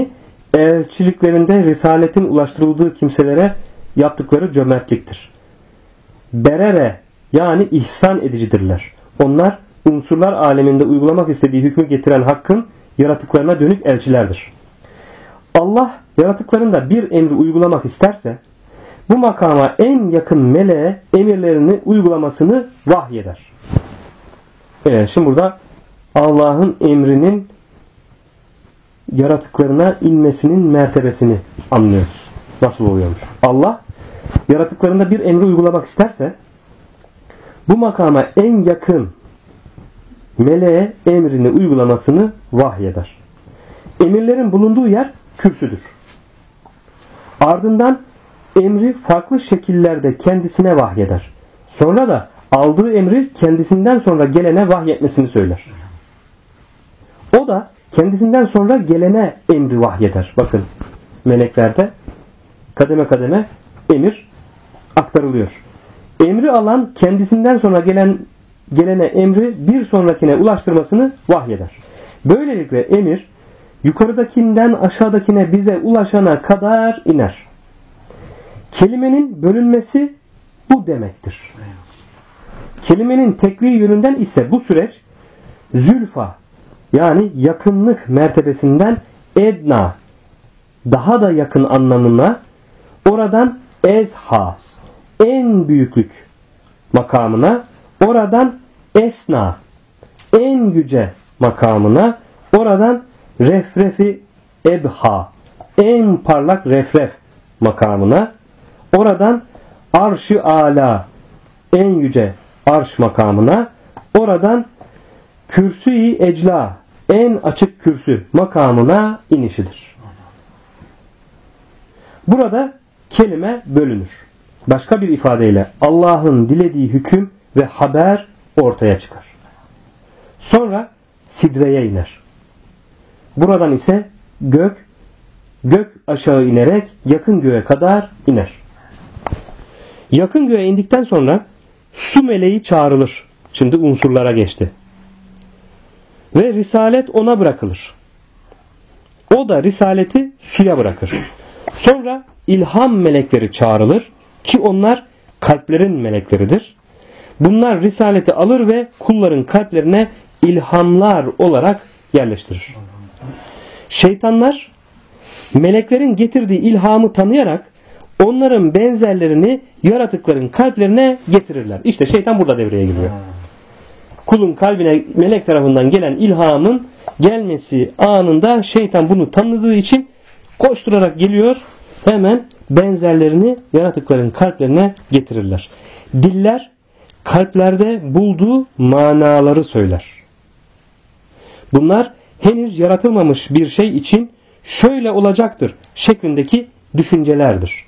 elçiliklerinde risaletin ulaştırıldığı kimselere yaptıkları cömertliktir. Berere yani ihsan edicidirler. Onlar unsurlar aleminde uygulamak istediği hükmü getiren hakkın yaratıklarına dönük elçilerdir. Allah yaratıklarında bir emri uygulamak isterse bu makama en yakın meleğe emirlerini uygulamasını vahyeder. Evet, şimdi burada Allah'ın emrinin yaratıklarına inmesinin mertebesini anlıyoruz. Nasıl oluyormuş? Allah yaratıklarında bir emri uygulamak isterse bu makama en yakın meleğe emrini uygulamasını vahyeder. Emirlerin bulunduğu yer kürsüdür. Ardından emri farklı şekillerde kendisine vahyeder. Sonra da aldığı emri kendisinden sonra gelene vahyetmesini söyler. O da kendisinden sonra gelene emri vahyeder. Bakın meleklerde kademe kademe emir aktarılıyor. Emri alan kendisinden sonra gelene emri bir sonrakine ulaştırmasını vahyeder. Böylelikle emir yukarıdakinden aşağıdakine bize ulaşana kadar iner. Kelimenin bölünmesi bu demektir. Kelimenin tekliği yönünden ise bu süreç zülfa yani yakınlık mertebesinden edna daha da yakın anlamına, oradan ezha en büyüklük makamına, oradan esna en yüce makamına, oradan refrefi ebha en parlak refref makamına, oradan arş-ı ala en yüce arş makamına, oradan kürsü-i ecla en açık kürsü makamına inişidir. Burada kelime bölünür. Başka bir ifadeyle Allah'ın dilediği hüküm ve haber ortaya çıkar. Sonra sidreye iner. Buradan ise gök aşağı inerek yakın göğe kadar iner. Yakın göğe indikten sonra su meleği çağrılır. Şimdi unsurlara geçti. Ve risalet ona bırakılır. O da risaleti suya bırakır. Sonra ilham melekleri çağrılır ki onlar kalplerin melekleridir. Bunlar risaleti alır ve kulların kalplerine ilhamlar olarak yerleştirir. Şeytanlar meleklerin getirdiği ilhamı tanıyarak onların benzerlerini yaratıkların kalplerine getirirler. İşte şeytan burada devreye giriyor. Kulun kalbine melek tarafından gelen ilhamın gelmesi anında şeytan bunu tanıdığı için koşturarak geliyor, hemen benzerlerini yaratıkların kalplerine getirirler. Diller kalplerde bulduğu manaları söyler. Bunlar henüz yaratılmamış bir şey için şöyle olacaktır şeklindeki düşüncelerdir.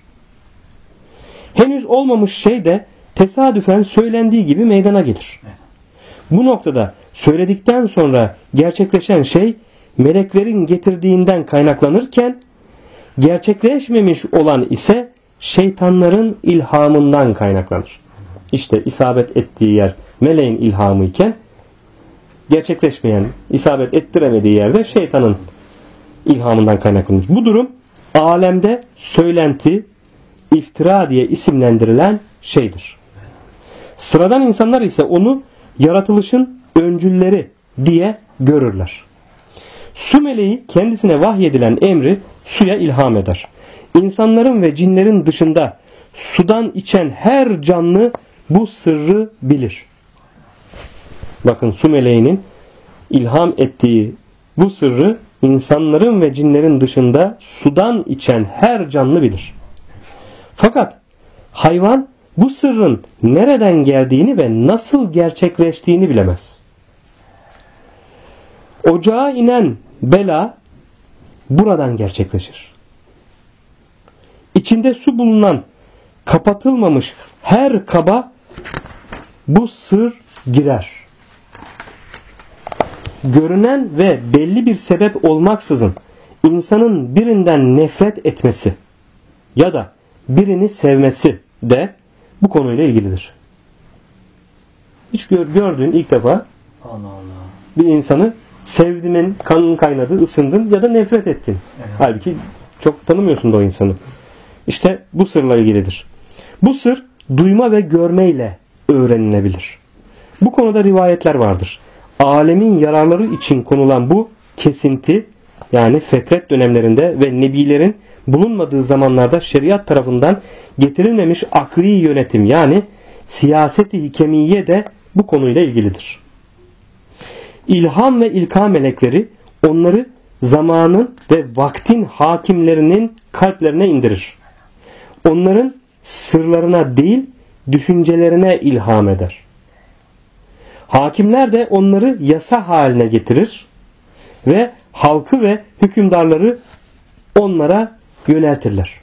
Henüz olmamış şey de tesadüfen söylendiği gibi meydana gelir. Bu noktada söyledikten sonra gerçekleşen şey meleklerin getirdiğinden kaynaklanırken gerçekleşmemiş olan ise şeytanların ilhamından kaynaklanır. İşte isabet ettiği yer meleğin ilhamı iken gerçekleşmeyen, isabet ettiremediği yerde şeytanın ilhamından kaynaklanır. Bu durum alemde söylenti, iftira diye isimlendirilen şeydir. Sıradan insanlar ise onu yaratılışın öncülleri diye görürler. Su meleği kendisine vahyedilen emri suya ilham eder. İnsanların ve cinlerin dışında sudan içen her canlı bu sırrı bilir. Bakın su meleğinin ilham ettiği bu sırrı insanların ve cinlerin dışında sudan içen her canlı bilir. Fakat hayvan bu sırrın nereden geldiğini ve nasıl gerçekleştiğini bilemez. Ocağa inen bela buradan gerçekleşir. İçinde su bulunan kapatılmamış her kaba bu sır girer. Görünen ve belli bir sebep olmaksızın insanın birinden nefret etmesi ya da birini sevmesi de bu konuyla ilgilidir. Hiç gördüğün ilk defa bir insanı sevdin, kanın kaynadı, ısındın ya da nefret ettin. Halbuki çok tanımıyorsun da o insanı. İşte bu sırla ilgilidir. Bu sır duyma ve görmeyle öğrenilebilir. Bu konuda rivayetler vardır. Alemin yararları için konulan bu kesinti, yani fetret dönemlerinde ve nebilerin bulunmadığı zamanlarda şeriat tarafından getirilmemiş akli yönetim, yani siyaseti hikemiye de bu konuyla ilgilidir. İlham ve ilka melekleri onları zamanın ve vaktin hakimlerinin kalplerine indirir. Onların sırlarına değil, düşüncelerine ilham eder. Hakimler de onları yasa haline getirir ve halkı ve hükümdarları onlara yöneltirler.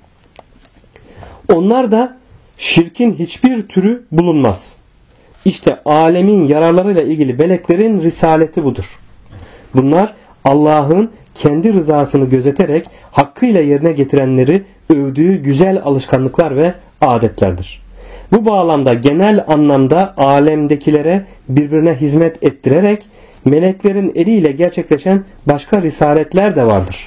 Onlar da şirkin hiçbir türü bulunmaz. İşte alemin yararlarıyla ilgili meleklerin risaleti budur. Bunlar Allah'ın kendi rızasını gözeterek hakkıyla yerine getirenleri övdüğü güzel alışkanlıklar ve adetlerdir. Bu bağlamda genel anlamda alemdekilere birbirine hizmet ettirerek meleklerin eliyle gerçekleşen başka risaletler de vardır.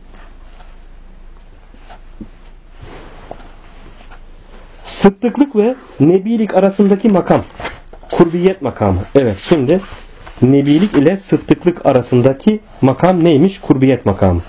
Sıddıklık ve nebilik arasındaki makam, kurbiyet makamı. Evet, şimdi nebilik ile sıddıklık arasındaki makam neymiş? Kurbiyet makamı.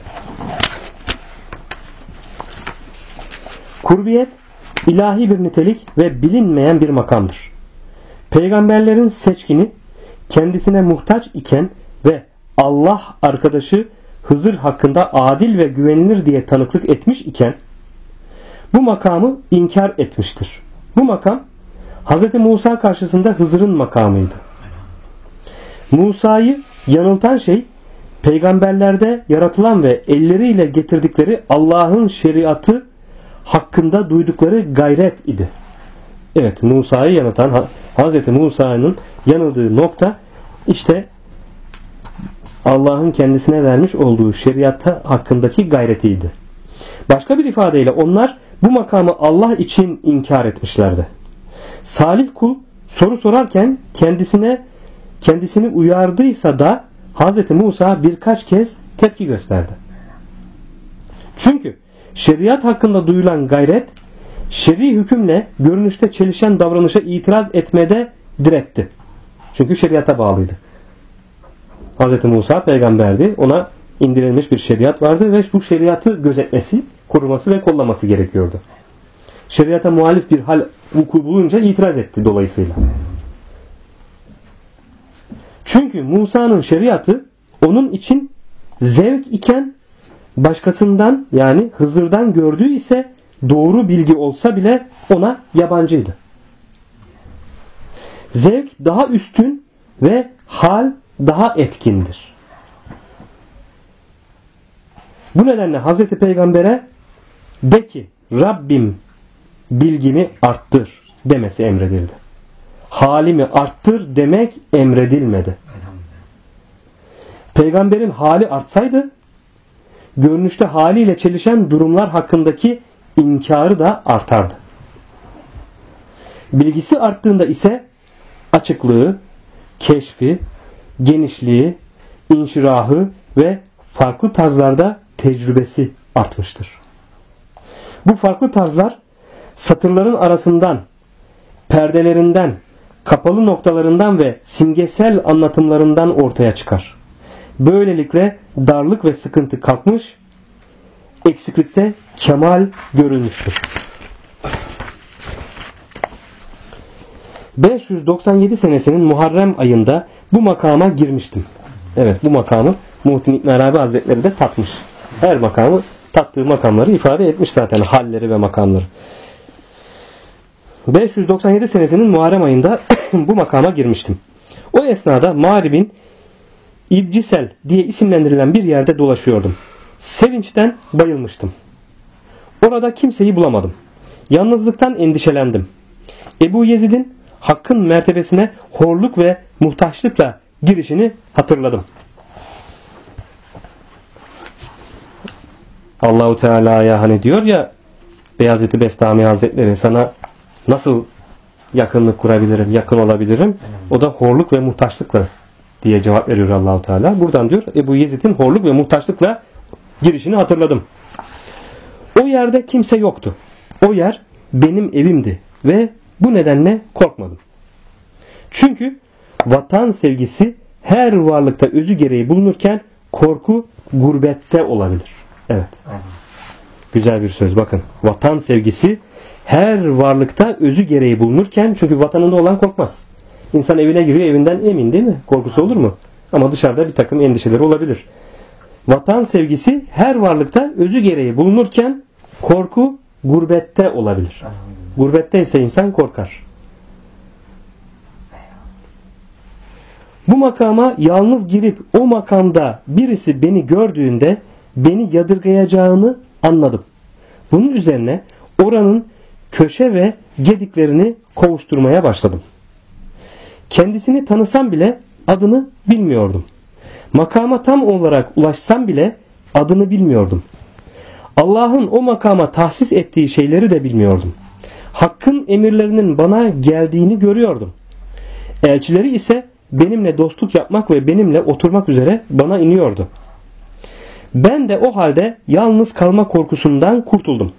Kurbiyet ilahi bir nitelik ve bilinmeyen bir makamdır. Peygamberlerin seçkini kendisine muhtaç iken ve Allah arkadaşı Hızır hakkında adil ve güvenilir diye tanıklık etmiş iken bu makamı inkar etmiştir. Bu makam Hz. Musa karşısında Hızır'ın makamıydı. Musa'yı yanıltan şey peygamberlerde yaratılan ve elleriyle getirdikleri Allah'ın şeriatı hakkında duydukları gayret idi. Evet, Musa'yı yanıltan, Hz. Musa'nın yanıldığı nokta işte Allah'ın kendisine vermiş olduğu şeriata hakkındaki gayretiydi. Başka bir ifadeyle onlar bu makamı Allah için inkar etmişlerdi. Salih kul soru sorarken kendisini uyardıysa da Hz. Musa birkaç kez tepki gösterdi. Çünkü şeriat hakkında duyulan gayret şer'i hükümle görünüşte çelişen davranışa itiraz etmede diretti. Çünkü şeriata bağlıydı. Hz. Musa peygamberdi. Ona indirilmiş bir şeriat vardı ve bu şeriatı gözetmesi, koruması ve kollaması gerekiyordu. Şeriata muhalif bir hal vuku bulunca itiraz etti dolayısıyla. Çünkü Musa'nın şeriatı onun için zevk iken başkasından, yani Hızır'dan gördüğü ise doğru bilgi olsa bile ona yabancıydı. Zevk daha üstün ve hal daha etkindir. Bu nedenle Hazreti Peygamber'e de ki Rabbim bilgimi arttır demesi emredildi. Halimi arttır demek emredilmedi. Peygamberin hali artsaydı görünüşte haliyle çelişen durumlar hakkındaki inkarı da artardı. Bilgisi arttığında ise açıklığı, keşfi, genişliği, inşirahı ve farklı tarzlarda tecrübesi artmıştır. Bu farklı tarzlar satırların arasından, perdelerinden, kapalı noktalarından ve simgesel anlatımlarından ortaya çıkar. Böylelikle darlık ve sıkıntı kalkmış, eksiklikte kemal görülmüştür. 597 senesinin Muharrem ayında bu makama girmiştim. Evet, bu makamı Muhittin İbn Arabi Hazretleri de tatmış. Her makamı tattığı makamları ifade etmiş zaten, halleri ve makamları. 597 senesinin Muharrem ayında bu makama girmiştim. O esnada Mağrib'in İbcisel diye isimlendirilen bir yerde dolaşıyordum. Sevinçten bayılmıştım. Orada kimseyi bulamadım. Yalnızlıktan endişelendim. Ebu Yezid'in hakkın mertebesine horluk ve muhtaçlıkla girişini hatırladım. Allahu Teala'ya hani diyor ya Beyazıt-ı Bestami Hazretleri, sana nasıl yakınlık kurabilirim, yakın olabilirim? O da horluk ve muhtaçlıkla diye cevap veriyor Allahu Teala. Buradan diyor Ebu Yezid'in horluk ve muhtaçlıkla girişini hatırladım. O yerde kimse yoktu. O yer benim evimdi ve bu nedenle korkmadım. Çünkü vatan sevgisi her varlıkta özü gereği bulunurken korku gurbette olabilir. Evet. Güzel bir söz. Bakın. Vatan sevgisi her varlıkta özü gereği bulunurken, çünkü vatanında olan korkmaz. İnsan evine giriyor, evinden emin değil mi? Korkusu olur mu? Ama dışarıda bir takım endişeleri olabilir. Vatan sevgisi her varlıkta özü gereği bulunurken korku gurbette olabilir. Gurbette ise insan korkar. Bu makama yalnız girip o makamda birisi beni gördüğünde beni yadırgayacağını anladım. Bunun üzerine oranın köşe ve gediklerini kovuşturmaya başladım. Kendisini tanısam bile adını bilmiyordum. Makama tam olarak ulaşsam bile adını bilmiyordum. Allah'ın o makama tahsis ettiği şeyleri de bilmiyordum. Hakkın emirlerinin bana geldiğini görüyordum. Elçileri ise benimle dostluk yapmak ve benimle oturmak üzere bana iniyordu. Ben de o halde yalnız kalma korkusundan kurtuldum.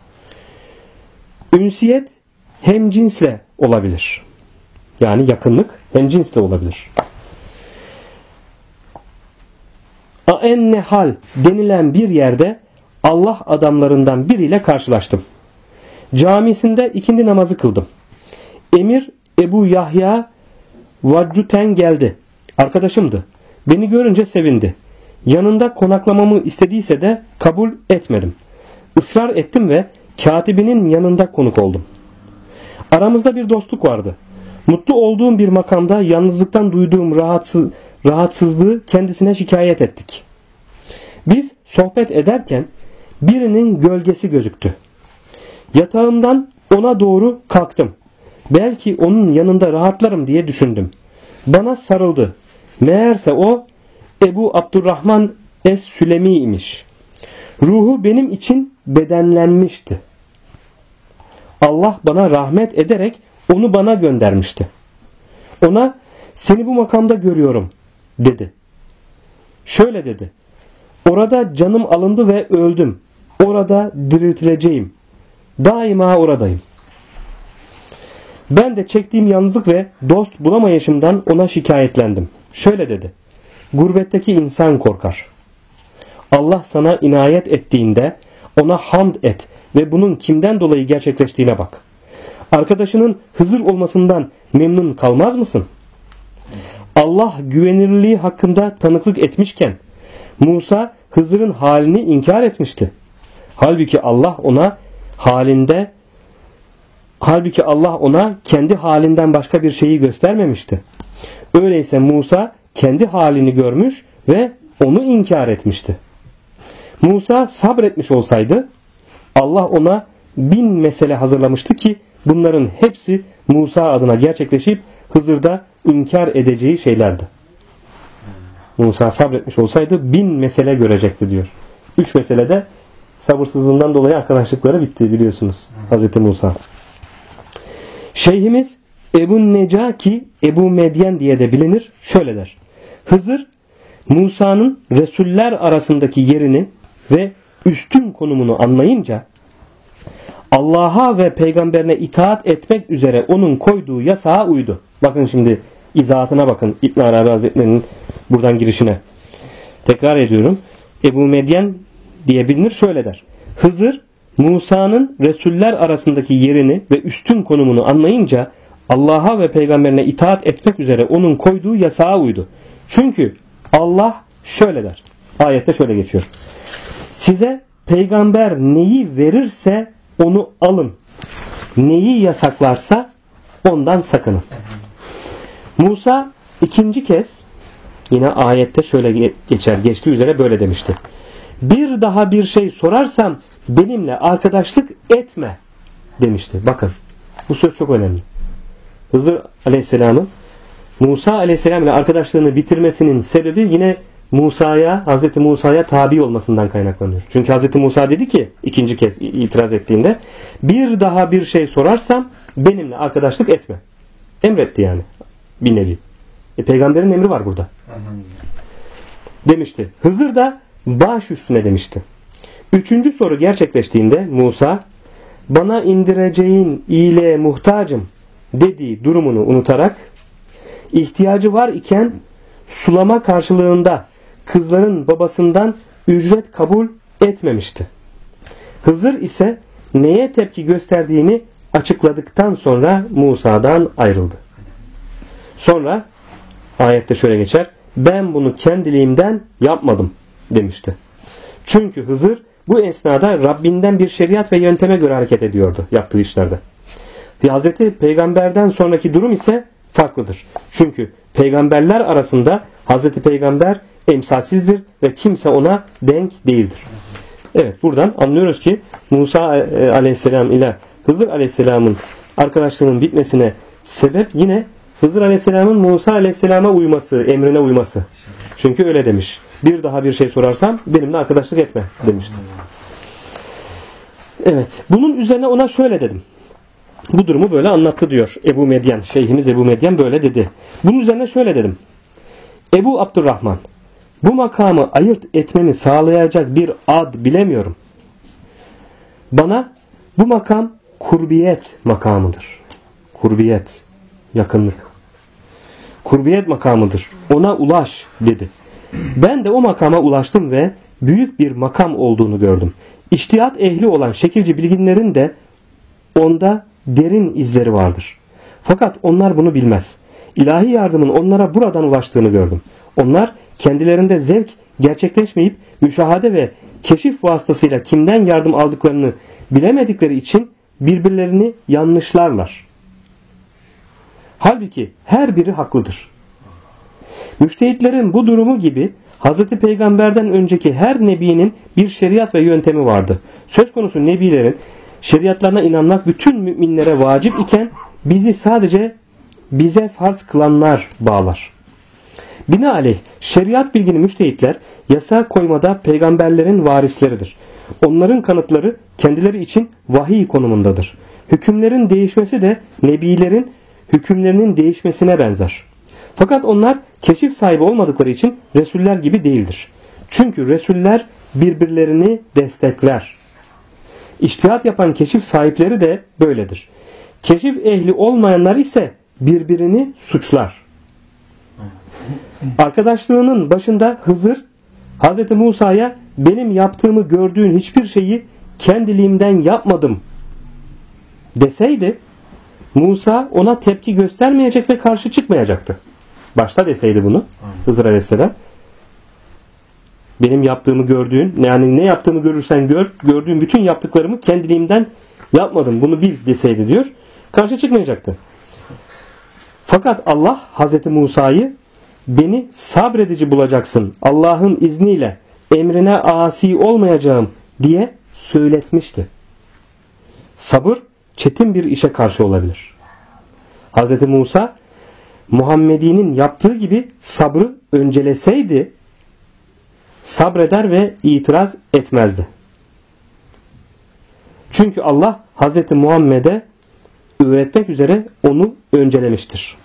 Ünsiyet hemcinsle olabilir. Yani yakınlık hemcinsle olabilir. Aennehal denilen bir yerde Allah adamlarından biriyle karşılaştım. Camisinde ikindi namazı kıldım. Emir Ebu Yahya Vaccuten geldi. Arkadaşımdı. Beni görünce sevindi. Yanında konaklamamı istediyse de kabul etmedim. Israr ettim ve katibinin yanında konuk oldum. Aramızda bir dostluk vardı. Mutlu olduğum bir makamda yalnızlıktan duyduğum rahatsızlığı kendisine şikayet ettik. Biz sohbet ederken birinin gölgesi gözüktü. Yatağımdan ona doğru kalktım. Belki onun yanında rahatlarım diye düşündüm. Bana sarıldı. Meğerse o Ebu Abdurrahman Es-Sülemi imiş. Ruhu benim için bedenlenmişti. Allah bana rahmet ederek onu bana göndermişti. Ona seni bu makamda görüyorum dedi. Şöyle dedi. Orada canım alındı ve öldüm. Orada diriltileceğim. Daima oradayım. Ben de çektiğim yalnızlık ve dost bulamayışımdan ona şikayetlendim. Şöyle dedi. Gurbetteki insan korkar. Allah sana inayet ettiğinde ona hamd et ve bunun kimden dolayı gerçekleştiğine bak. Arkadaşının Hızır olmasından memnun kalmaz mısın? Allah güvenilirliği hakkında tanıklık etmişken Musa Hızır'ın halini inkar etmişti. Halbuki Allah ona kendi halinden başka bir şeyi göstermemişti. Öyleyse Musa kendi halini görmüş ve onu inkar etmişti. Musa sabretmiş olsaydı Allah ona 1000 mesele hazırlamıştı ki bunların hepsi Musa adına gerçekleşip Hızır'da inkar edeceği şeylerdi. Musa sabretmiş olsaydı 1000 mesele görecekti diyor. 3 meselede sabırsızlığından dolayı arkadaşlıkları bitti biliyorsunuz. Hazreti Musa. Şeyhimiz Ebu Necaki Ebu Medyen diye de bilinir. Şöyle der. Hızır Musa'nın Resuller arasındaki yerini ve üstün konumunu anlayınca Allah'a ve peygamberine itaat etmek üzere onun koyduğu yasağa uydu. Bakın şimdi izahatına bakın İbn Arabi Hazretleri'nin buradan girişine. Tekrar ediyorum. Ebu Medyen diye bilinir şöyle der. Hızır Musa'nın Resuller arasındaki yerini ve üstün konumunu anlayınca Allah'a ve peygamberine itaat etmek üzere onun koyduğu yasağa uydu. Çünkü Allah şöyle der. Ayette şöyle geçiyor. Size peygamber neyi verirse onu alın. Neyi yasaklarsa ondan sakının. Musa ikinci kez yine ayette şöyle geçtiği üzere böyle demişti. Bir daha bir şey sorarsam benimle arkadaşlık etme demişti. Bakın bu söz çok önemli. Hızır Aleyhisselam'ın Musa Aleyhisselam ile arkadaşlığını bitirmesinin sebebi yine Hazreti Musa'ya tabi olmasından kaynaklanıyor. Çünkü Hazreti Musa dedi ki ikinci kez itiraz ettiğinde bir daha bir şey sorarsam benimle arkadaşlık etme. Emretti yani bir nevi. Peygamberin emri var burada. demişti. Hızır da baş üstüne demişti. Üçüncü soru gerçekleştiğinde Musa, bana indireceğin iyiliğe muhtacım dediği durumunu unutarak, ihtiyacı var iken sulama karşılığında kızların babasından ücret kabul etmemişti. Hızır ise neye tepki gösterdiğini açıkladıktan sonra Musa'dan ayrıldı. Sonra ayette şöyle geçer: ben bunu kendiliğimden yapmadım demişti. Çünkü Hızır bu esnada Rabbinden bir şeriat ve yönteme göre hareket ediyordu yaptığı işlerde. Hazreti Peygamber'den sonraki durum ise farklıdır. Çünkü peygamberler arasında Hazreti Peygamber emsalsizdir ve kimse ona denk değildir. Evet, buradan anlıyoruz ki Musa aleyhisselam ile Hızır aleyhisselamın arkadaşlığının bitmesine sebep yine Hızır aleyhisselamın Musa aleyhisselama uyması, emrine uyması. Çünkü öyle demiş. Bir daha bir şey sorarsam benimle arkadaşlık etme demişti. Evet, bunun üzerine ona şöyle dedim. Bu durumu böyle anlattı diyor Ebu Medyen. Şeyhimiz Ebu Medyen böyle dedi. Bunun üzerine şöyle dedim. Ebu Abdurrahman, bu makamı ayırt etmemi sağlayacak bir ad bilemiyorum. Bana bu makam kurbiyet makamıdır. Kurbiyet, yakınlık. Kurbiyet makamıdır. Ona ulaş dedi. Ben de o makama ulaştım ve büyük bir makam olduğunu gördüm. İçtihat ehli olan şekilci bilginlerin de onda derin izleri vardır. Fakat onlar bunu bilmez. İlahi yardımın onlara buradan ulaştığını gördüm. Onlar kendilerinde zevk gerçekleşmeyip müşahade ve keşif vasıtasıyla kimden yardım aldıklarını bilemedikleri için birbirlerini yanlışlarlar. Halbuki her biri haklıdır. Müştehitlerin bu durumu gibi Hz. Peygamber'den önceki her nebinin bir şeriat ve yöntemi vardı. Söz konusu nebilerin şeriatlarına inanmak bütün müminlere vacip iken bizi sadece bize farz kılanlar bağlar. Binaenaleyh şeriat bilgini müştehitler yasa koymada peygamberlerin varisleridir. Onların kanıtları kendileri için vahiy konumundadır. Hükümlerin değişmesi de nebilerin hükümlerinin değişmesine benzer. Fakat onlar keşif sahibi olmadıkları için Resuller gibi değildir. Çünkü Resuller birbirlerini destekler. İçtihat yapan keşif sahipleri de böyledir. Keşif ehli olmayanlar ise birbirini suçlar. Arkadaşlığının başında Hızır Hz. Musa'ya benim yaptığımı gördüğün hiçbir şeyi kendiliğimden yapmadım deseydi Musa ona tepki göstermeyecek ve karşı çıkmayacaktı. Başta deseydi bunu Hızır Aleyhisselam, benim yaptığımı gördüğün, yani ne yaptığımı görürsen gör, gördüğün bütün yaptıklarımı kendiliğimden yapmadım, bunu bil deseydi diyor, karşı çıkmayacaktı. Fakat Allah Hazreti Musa'yı beni sabredici bulacaksın, Allah'ın izniyle emrine asi olmayacağım diye söyletmişti. Sabır çetin bir işe karşı olabilir. Hazreti Musa Muhammedi'nin yaptığı gibi sabrı önceleseydi sabreder ve itiraz etmezdi. Çünkü Allah Hazreti Muhammed'e öğretmek üzere onu öncelemiştir.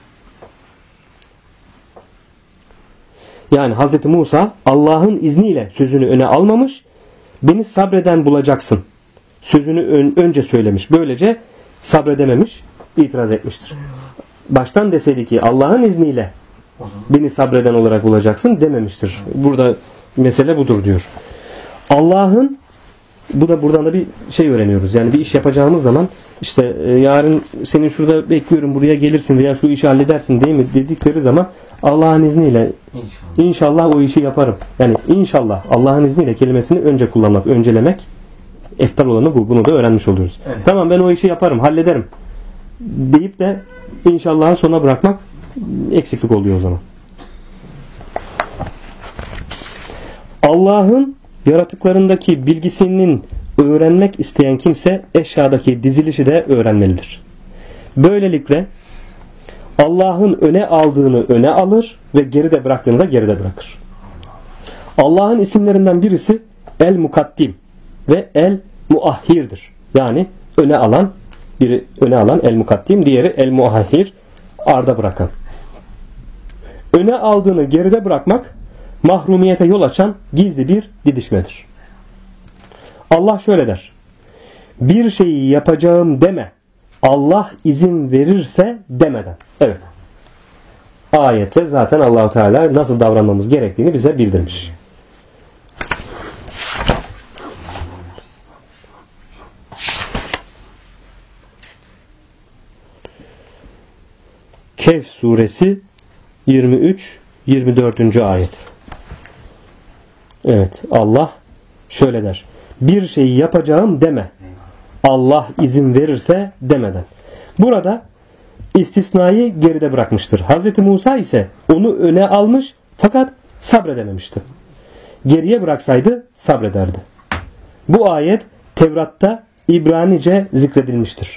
Yani Hazreti Musa Allah'ın izniyle sözünü öne almamış, beni sabreden bulacaksın sözünü önce söylemiş. Böylece sabredememiş, itiraz etmiştir. Baştan deseydi ki Allah'ın izniyle beni sabreden olarak bulacaksın dememiştir. Burada mesele budur diyor. Allah'ın, bu da buradan da bir şey öğreniyoruz. Yani bir iş yapacağımız zaman işte yarın senin şurada bekliyorum, buraya gelirsin veya şu işi halledersin değil mi dedikleri zaman Allah'ın izniyle inşallah o işi yaparım. Yani inşallah Allah'ın izniyle kelimesini önce kullanmak, öncelemek eftal olanı bu. Bunu da öğrenmiş oluyoruz. Evet. Tamam, ben o işi yaparım, hallederim deyip de inşallah'ı sona bırakmak eksiklik oluyor o zaman. Allah'ın yaratıklarındaki bilgisinin öğrenmek isteyen kimse eşyadaki dizilişi de öğrenmelidir. Böylelikle Allah'ın öne aldığını öne alır ve geride bıraktığını da geride bırakır. Allah'ın isimlerinden birisi El Mukaddim ve El Muahhir'dir. Yani öne alan, biri öne alan El Mukaddim, diğeri El Muahhir, arda bırakan. öne aldığını geride bırakmak mahrumiyete yol açan gizli bir didişmedir. Allah şöyle der: bir şeyi yapacağım deme, Allah izin verirse demeden. Evet. Ayetle zaten Allah-u Teala nasıl davranmamız gerektiğini bize bildirmiş. Kehf suresi 23-24. ayet. Evet, Allah şöyle der: bir şeyi yapacağım deme, Allah izin verirse demeden. Burada istisnayı geride bırakmıştır. Hz. Musa ise onu öne almış fakat sabredememişti. Geriye bıraksaydı sabrederdi. Bu ayet Tevrat'ta İbranice zikredilmiştir.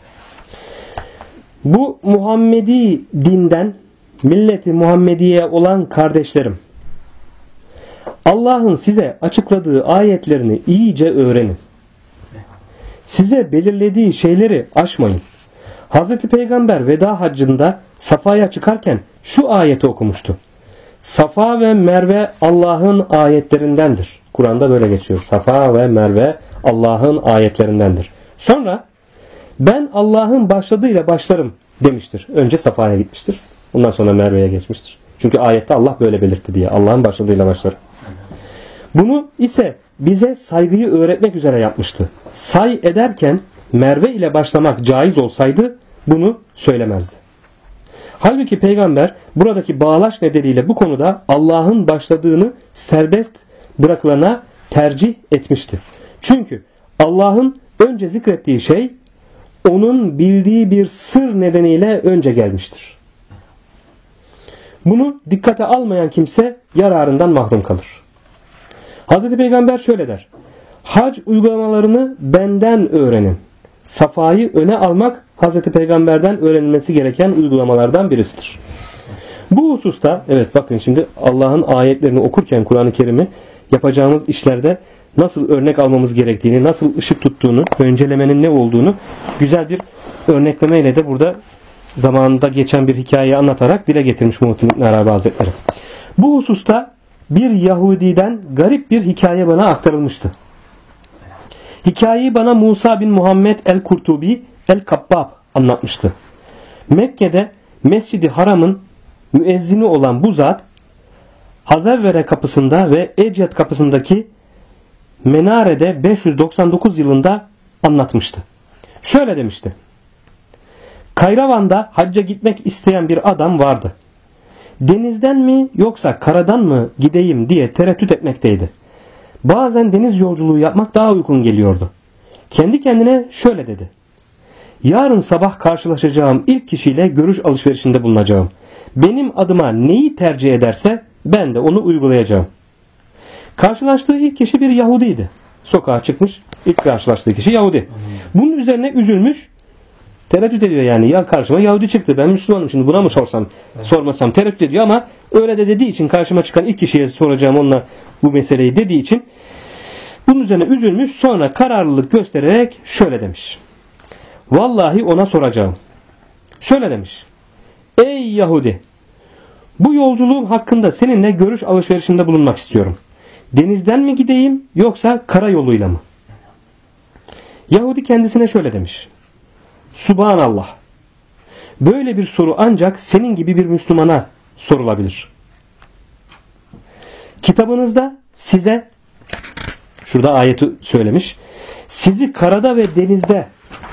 Bu Muhammedi dinden, milleti Muhammediye olan kardeşlerim, Allah'ın size açıkladığı ayetlerini iyice öğrenin. Size belirlediği şeyleri aşmayın. Hz. Peygamber veda haccında Safa'ya çıkarken şu ayeti okumuştu: Safa ve Merve Allah'ın ayetlerindendir. Kur'an'da böyle geçiyor. Safa ve Merve Allah'ın ayetlerindendir. Sonra ben Allah'ın başladığıyla başlarım demiştir. Önce Safa'ya gitmiştir. Ondan sonra Merve'ye geçmiştir. Çünkü ayette Allah böyle belirtti diye. Allah'ın başladığıyla başlarım. Bunu ise bize saygıyı öğretmek üzere yapmıştı. Say ederken Merve ile başlamak caiz olsaydı bunu söylemezdi. Halbuki peygamber buradaki bağlaç nedeniyle bu konuda Allah'ın başladığını serbest bırakılana tercih etmişti. Çünkü Allah'ın önce zikrettiği şey onun bildiği bir sır nedeniyle önce gelmiştir. Bunu dikkate almayan kimse yararından mahrum kalır. Hz. Peygamber şöyle der: hac uygulamalarını benden öğrenin. Safayı öne almak Hz. Peygamber'den öğrenilmesi gereken uygulamalardan birisidir. Bu hususta, evet bakın şimdi Allah'ın ayetlerini okurken Kur'an-ı Kerim'i yapacağımız işlerde nasıl örnek almamız gerektiğini, nasıl ışık tuttuğunu, öncelemenin ne olduğunu güzel bir örneklemeyle de burada zamanında geçen bir hikayeyi anlatarak dile getirmiş Muhittin İbn Arabi Hazretleri. Bu hususta bir Yahudiden garip bir hikaye bana aktarılmıştı. Hikayeyi bana Musa bin Muhammed el-Kurtubi el-Kabbab anlatmıştı. Mekke'de Mescid-i Haram'ın müezzini olan bu zat Hazevvere kapısında ve Ecet kapısındaki menarede 599 yılında anlatmıştı. Şöyle demişti: Kayravan'da hacca gitmek isteyen bir adam vardı. Denizden mi yoksa karadan mı gideyim diye tereddüt etmekteydi. Bazen deniz yolculuğu yapmak daha uygun geliyordu. Kendi kendine şöyle dedi: yarın sabah karşılaşacağım ilk kişiyle görüş alışverişinde bulunacağım. Benim adıma neyi tercih ederse ben de onu uygulayacağım. Karşılaştığı ilk kişi bir Yahudiydi. Sokağa çıkmış, ilk karşılaştığı kişi Yahudi. Bunun üzerine üzülmüş, tereddüt ediyor yani. Ya karşıma Yahudi çıktı, ben Müslümanım, şimdi buna mı sormasam tereddüt ediyor ama öyle de dediği için karşıma çıkan ilk kişiye soracağım onunla bu meseleyi dediği için bunun üzerine üzülmüş, sonra kararlılık göstererek şöyle demiş: vallahi ona soracağım. Şöyle demiş: ey Yahudi, bu yolculuğum hakkında seninle görüş alışverişinde bulunmak istiyorum. Denizden mi gideyim yoksa karayoluyla mı? Yahudi kendisine şöyle demiş: Subhanallah. Böyle bir soru ancak senin gibi bir Müslümana sorulabilir. Kitabınızda size, şurada ayeti söylemiş, sizi karada ve denizde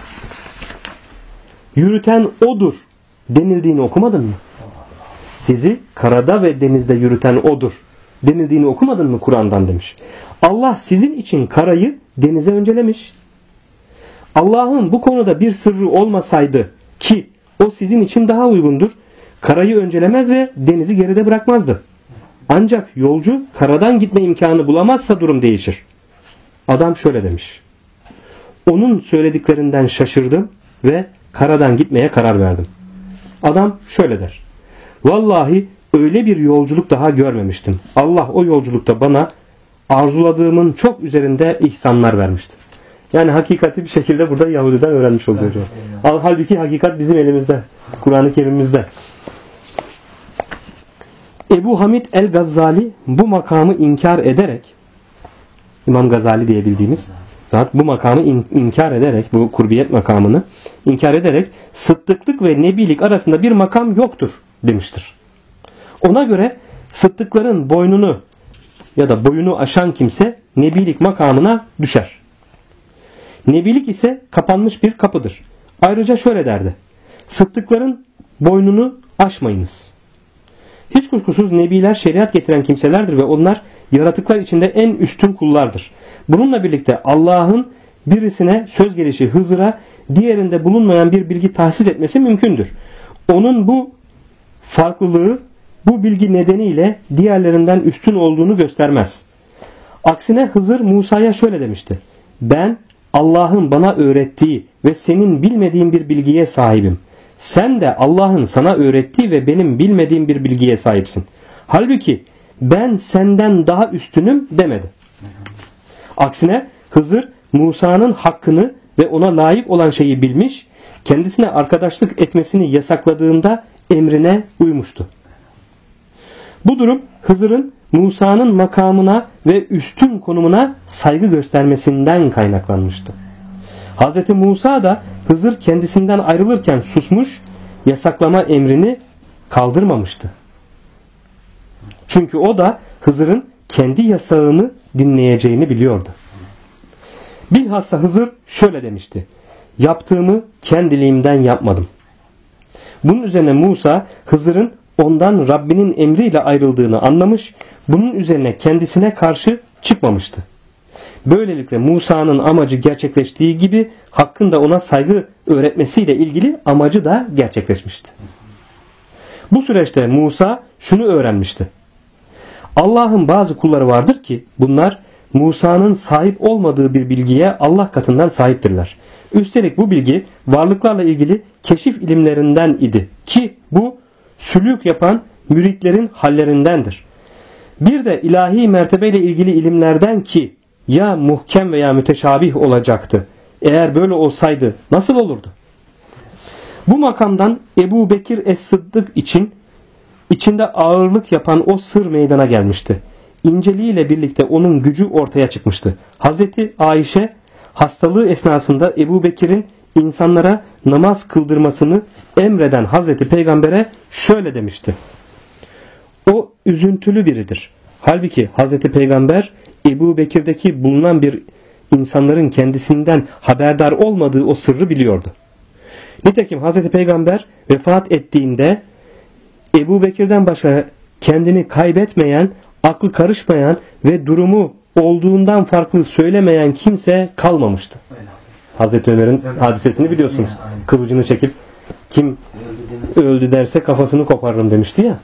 yürüten odur denildiğini okumadın mı? Sizi karada ve denizde yürüten odur denildiğini okumadın mı Kur'an'dan demiş. Allah sizin için karayı denize öncelemiş. Allah'ın bu konuda bir sırrı olmasaydı ki o sizin için daha uygundur, karayı öncelemez ve denizi geride bırakmazdı. Ancak yolcu karadan gitme imkanı bulamazsa durum değişir. Adam şöyle demiş: onun söylediklerinden şaşırdım ve karadan gitmeye karar verdim. Adam şöyle der: vallahi öyle bir yolculuk daha görmemiştim. Allah o yolculukta bana arzuladığımın çok üzerinde ihsanlar vermişti. Yani hakikati bir şekilde burada Yahudi'den öğrenmiş oluyor. Halbuki hakikat bizim elimizde. Kur'an-ı Kerim'imizde. Ebu Hamid el-Gazali bu makamı inkar ederek, İmam Gazali diye bildiğimiz zat bu makamı inkar ederek, bu kurbiyet makamını inkar ederek sıddıklık ve nebilik arasında bir makam yoktur demiştir. Ona göre sıddıkların boynunu ya da boyunu aşan kimse nebilik makamına düşer. Nebilik ise kapanmış bir kapıdır. Ayrıca şöyle derdi: sıddıkların boynunu aşmayınız. Hiç kuşkusuz nebiler şeriat getiren kimselerdir ve onlar yaratıklar içinde en üstün kullardır. Bununla birlikte Allah'ın birisine söz gelişi Hızır'a diğerinde bulunmayan bir bilgi tahsis etmesi mümkündür. Onun bu farklılığı bu bilgi nedeniyle diğerlerinden üstün olduğunu göstermez. Aksine Hızır Musa'ya şöyle demişti: ben Allah'ın bana öğrettiği ve senin bilmediğin bir bilgiye sahibim. Sen de Allah'ın sana öğrettiği ve benim bilmediğim bir bilgiye sahipsin. Halbuki ben senden daha üstünüm demedi. Aksine Hızır Musa'nın hakkını ve ona layık olan şeyi bilmiş, kendisine arkadaşlık etmesini yasakladığında emrine uymuştu. Bu durum Hızır'ın Musa'nın makamına ve üstün konumuna saygı göstermesinden kaynaklanmıştı. Hz. Musa da Hızır kendisinden ayrılırken susmuş, yasaklama emrini kaldırmamıştı. Çünkü o da Hızır'ın kendi yasağını dinleyeceğini biliyordu. Bilhassa Hızır şöyle demişti: yaptığımı kendiliğimden yapmadım. Bunun üzerine Musa Hızır'ın ondan Rabbinin emriyle ayrıldığını anlamış, bunun üzerine kendisine karşı çıkmamıştı. Böylelikle Musa'nın amacı gerçekleştiği gibi Hakk'ın da ona saygı öğretmesiyle ilgili amacı da gerçekleşmişti. Bu süreçte Musa şunu öğrenmişti: Allah'ın bazı kulları vardır ki bunlar Musa'nın sahip olmadığı bir bilgiye Allah katından sahiptirler. Üstelik bu bilgi varlıklarla ilgili keşif ilimlerinden idi ki bu sülük yapan müritlerin hallerindendir. Bir de ilahi mertebeyle ilgili ilimlerden ki ya muhkem veya müteşabih olacaktı. Eğer böyle olsaydı nasıl olurdu? Bu makamdan Ebu Bekir Es-Sıddık içinde ağırlık yapan o sır meydana gelmişti. İnceliğiyle birlikte onun gücü ortaya çıkmıştı. Hazreti Ayşe hastalığı esnasında Ebu Bekir'in insanlara namaz kıldırmasını emreden Hazreti Peygamber'e şöyle demişti: o üzüntülü biridir. Halbuki Hazreti Peygamber Ebu Bekir'deki bulunan bir insanların kendisinden haberdar olmadığı o sırrı biliyordu. Nitekim Hazreti Peygamber vefat ettiğinde Ebu Bekir'den başka kendini kaybetmeyen, aklı karışmayan ve durumu olduğundan farklı söylemeyen kimse kalmamıştı. Hazreti Ömer'in hadisesini biliyorsunuz. Kılıcını çekip kim öldü derse kafasını koparırım demişti ya.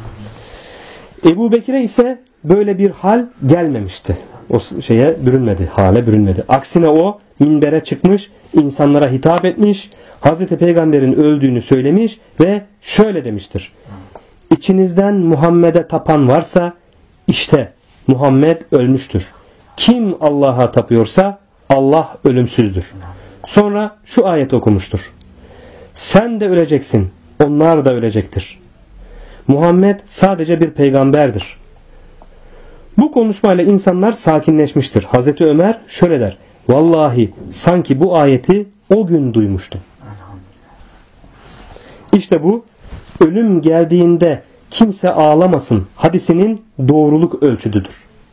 Ebu Bekir'e ise böyle bir hal gelmemişti. O hale bürünmedi. Aksine o minbere çıkmış, insanlara hitap etmiş, Hazreti Peygamber'in öldüğünü söylemiş ve şöyle demiştir: İçinizden Muhammed'e tapan varsa işte Muhammed ölmüştür. Kim Allah'a tapıyorsa Allah ölümsüzdür. Sonra şu ayet okumuştur: sen de öleceksin, onlar da ölecektir. Muhammed sadece bir peygamberdir. Bu konuşmayla insanlar sakinleşmiştir. Hazreti Ömer şöyle der: vallahi sanki bu ayeti o gün duymuştum. İşte bu ölüm geldiğinde kimse ağlamasın hadisinin doğruluk ölçütüdür.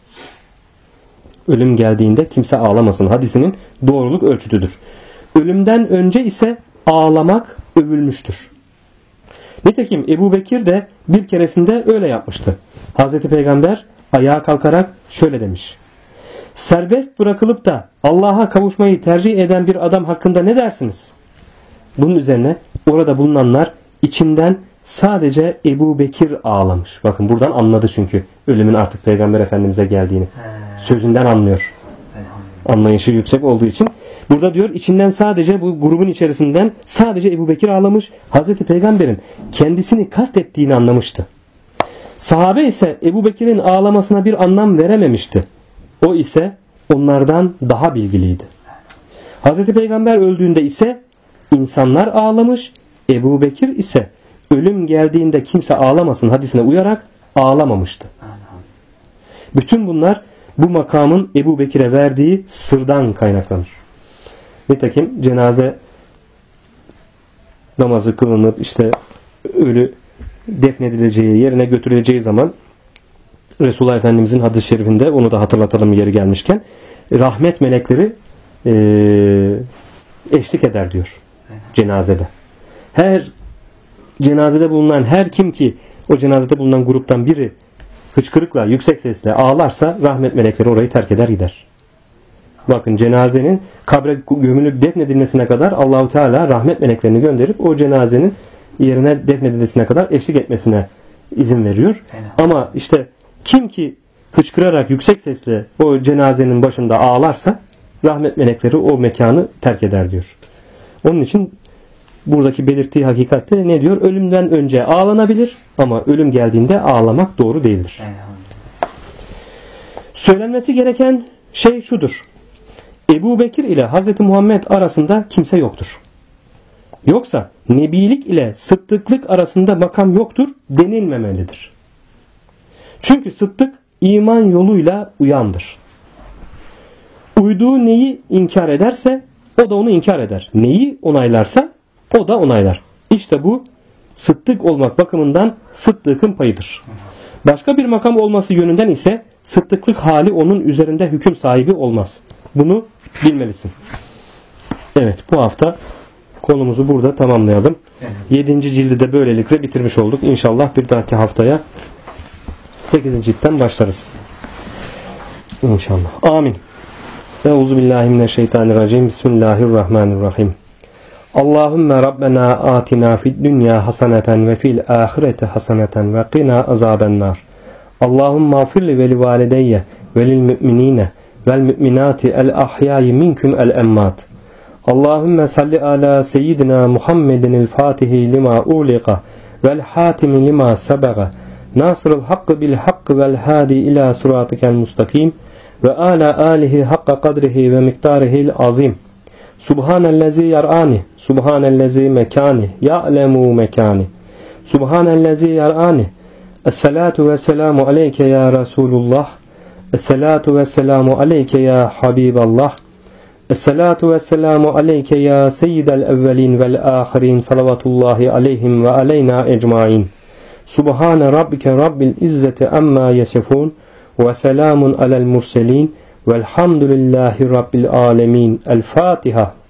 Ölüm geldiğinde kimse ağlamasın hadisinin doğruluk ölçütüdür. Ölümden önce ise ağlamak övülmüştür. Nitekim Ebu Bekir de bir keresinde öyle yapmıştı. Hazreti Peygamber ayağa kalkarak şöyle demiş: serbest bırakılıp da Allah'a kavuşmayı tercih eden bir adam hakkında ne dersiniz? Bunun üzerine orada bulunanlar içinden sadece Ebu Bekir ağlamış. Bakın buradan anladı çünkü ölümün artık Peygamber Efendimiz'e geldiğini. Sözünden anlıyor. Anlayışı yüksek olduğu için. Burada diyor içinden sadece bu grubun içerisinden sadece Ebu Bekir ağlamış. Hazreti Peygamber'in kendisini kastettiğini anlamıştı. Sahabe ise Ebu Bekir'in ağlamasına bir anlam verememişti. O ise onlardan daha bilgiliydi. Hazreti Peygamber öldüğünde ise insanlar ağlamış. Ebu Bekir ise ölüm geldiğinde kimse ağlamasın hadisine uyarak ağlamamıştı. Bütün bunlar bu makamın Ebu Bekir'e verdiği sırdan kaynaklanır. Nitekim cenaze namazı kılınıp işte ölü defnedileceği, yerine götürüleceği zaman Resulullah Efendimizin hadis-i şerifinde, onu da hatırlatalım yeri gelmişken, rahmet melekleri eşlik eder diyor cenazede. Her cenazede bulunan her kim ki o cenazede bulunan gruptan biri hıçkırıkla, yüksek sesle ağlarsa rahmet melekleri orayı terk eder gider. Bakın, cenazenin kabre gömülüp defnedilmesine kadar Allahu Teala rahmet meleklerini gönderip o cenazenin yerine defnedilmesine kadar eşlik etmesine izin veriyor. Ama işte kim ki hıçkırarak yüksek sesle o cenazenin başında ağlarsa rahmet melekleri o mekanı terk eder diyor. Onun için buradaki belirttiği hakikatte ne diyor? Ölümden önce ağlanabilir ama ölüm geldiğinde ağlamak doğru değildir. Söylenmesi gereken şey şudur: Ebu Bekir ile Hazreti Muhammed arasında kimse yoktur. Yoksa nebilik ile sıddıklık arasında makam yoktur denilmemelidir. Çünkü sıddık iman yoluyla uyandır. Uyduğu neyi inkar ederse o da onu inkar eder. Neyi onaylarsa o da onaylar. İşte bu sıddık olmak bakımından sıddıkın payıdır. Başka bir makam olması yönünden ise sıddıklık hali onun üzerinde hüküm sahibi olmaz. Bunu bilmelisin. Evet, bu hafta konumuzu burada tamamlayalım. 7. cildi de böylelikle bitirmiş olduk. İnşallah bir dahaki haftaya 8. ciltten başlarız. İnşallah. Amin. Euzubillahimineşşeytanirracim. Bismillahirrahmanirrahim. Allahümme Rabbena atina fid dünya haseneten ve fil ahireti haseneten ve qina azabennar. Allahümme afirli ve li valideyye ve lil müminine vel müminati el ahyayi minkum el emmat. Allahümme salli ala seyyidina Muhammedin el fatihi lima uliqa vel hatimi lima sebaga nasırıl hakkı bil hakkı vel hadi ila suratikel mustakim ve ala alihi hakka kadrihi ve miktarihil azim. Subhanellezi yar'ani, subhanellezi mekani, ya'lemu mekani. Subhanellezi yar'ani. Esselatu ve selamu aleyke ya Resulullah. Esselatu ve selamu aleyke ya Habiballah. Esselatu ve selamu aleyke ya seyyidel evvelin vel ahirin. Salavatullahi aleyhim ve aleyna ecmain. Subhane rabbike rabbil izzeti amma yasifun. Ve selamun alel murselin. Velhamdülillahi rabbil alemin. El Fatiha.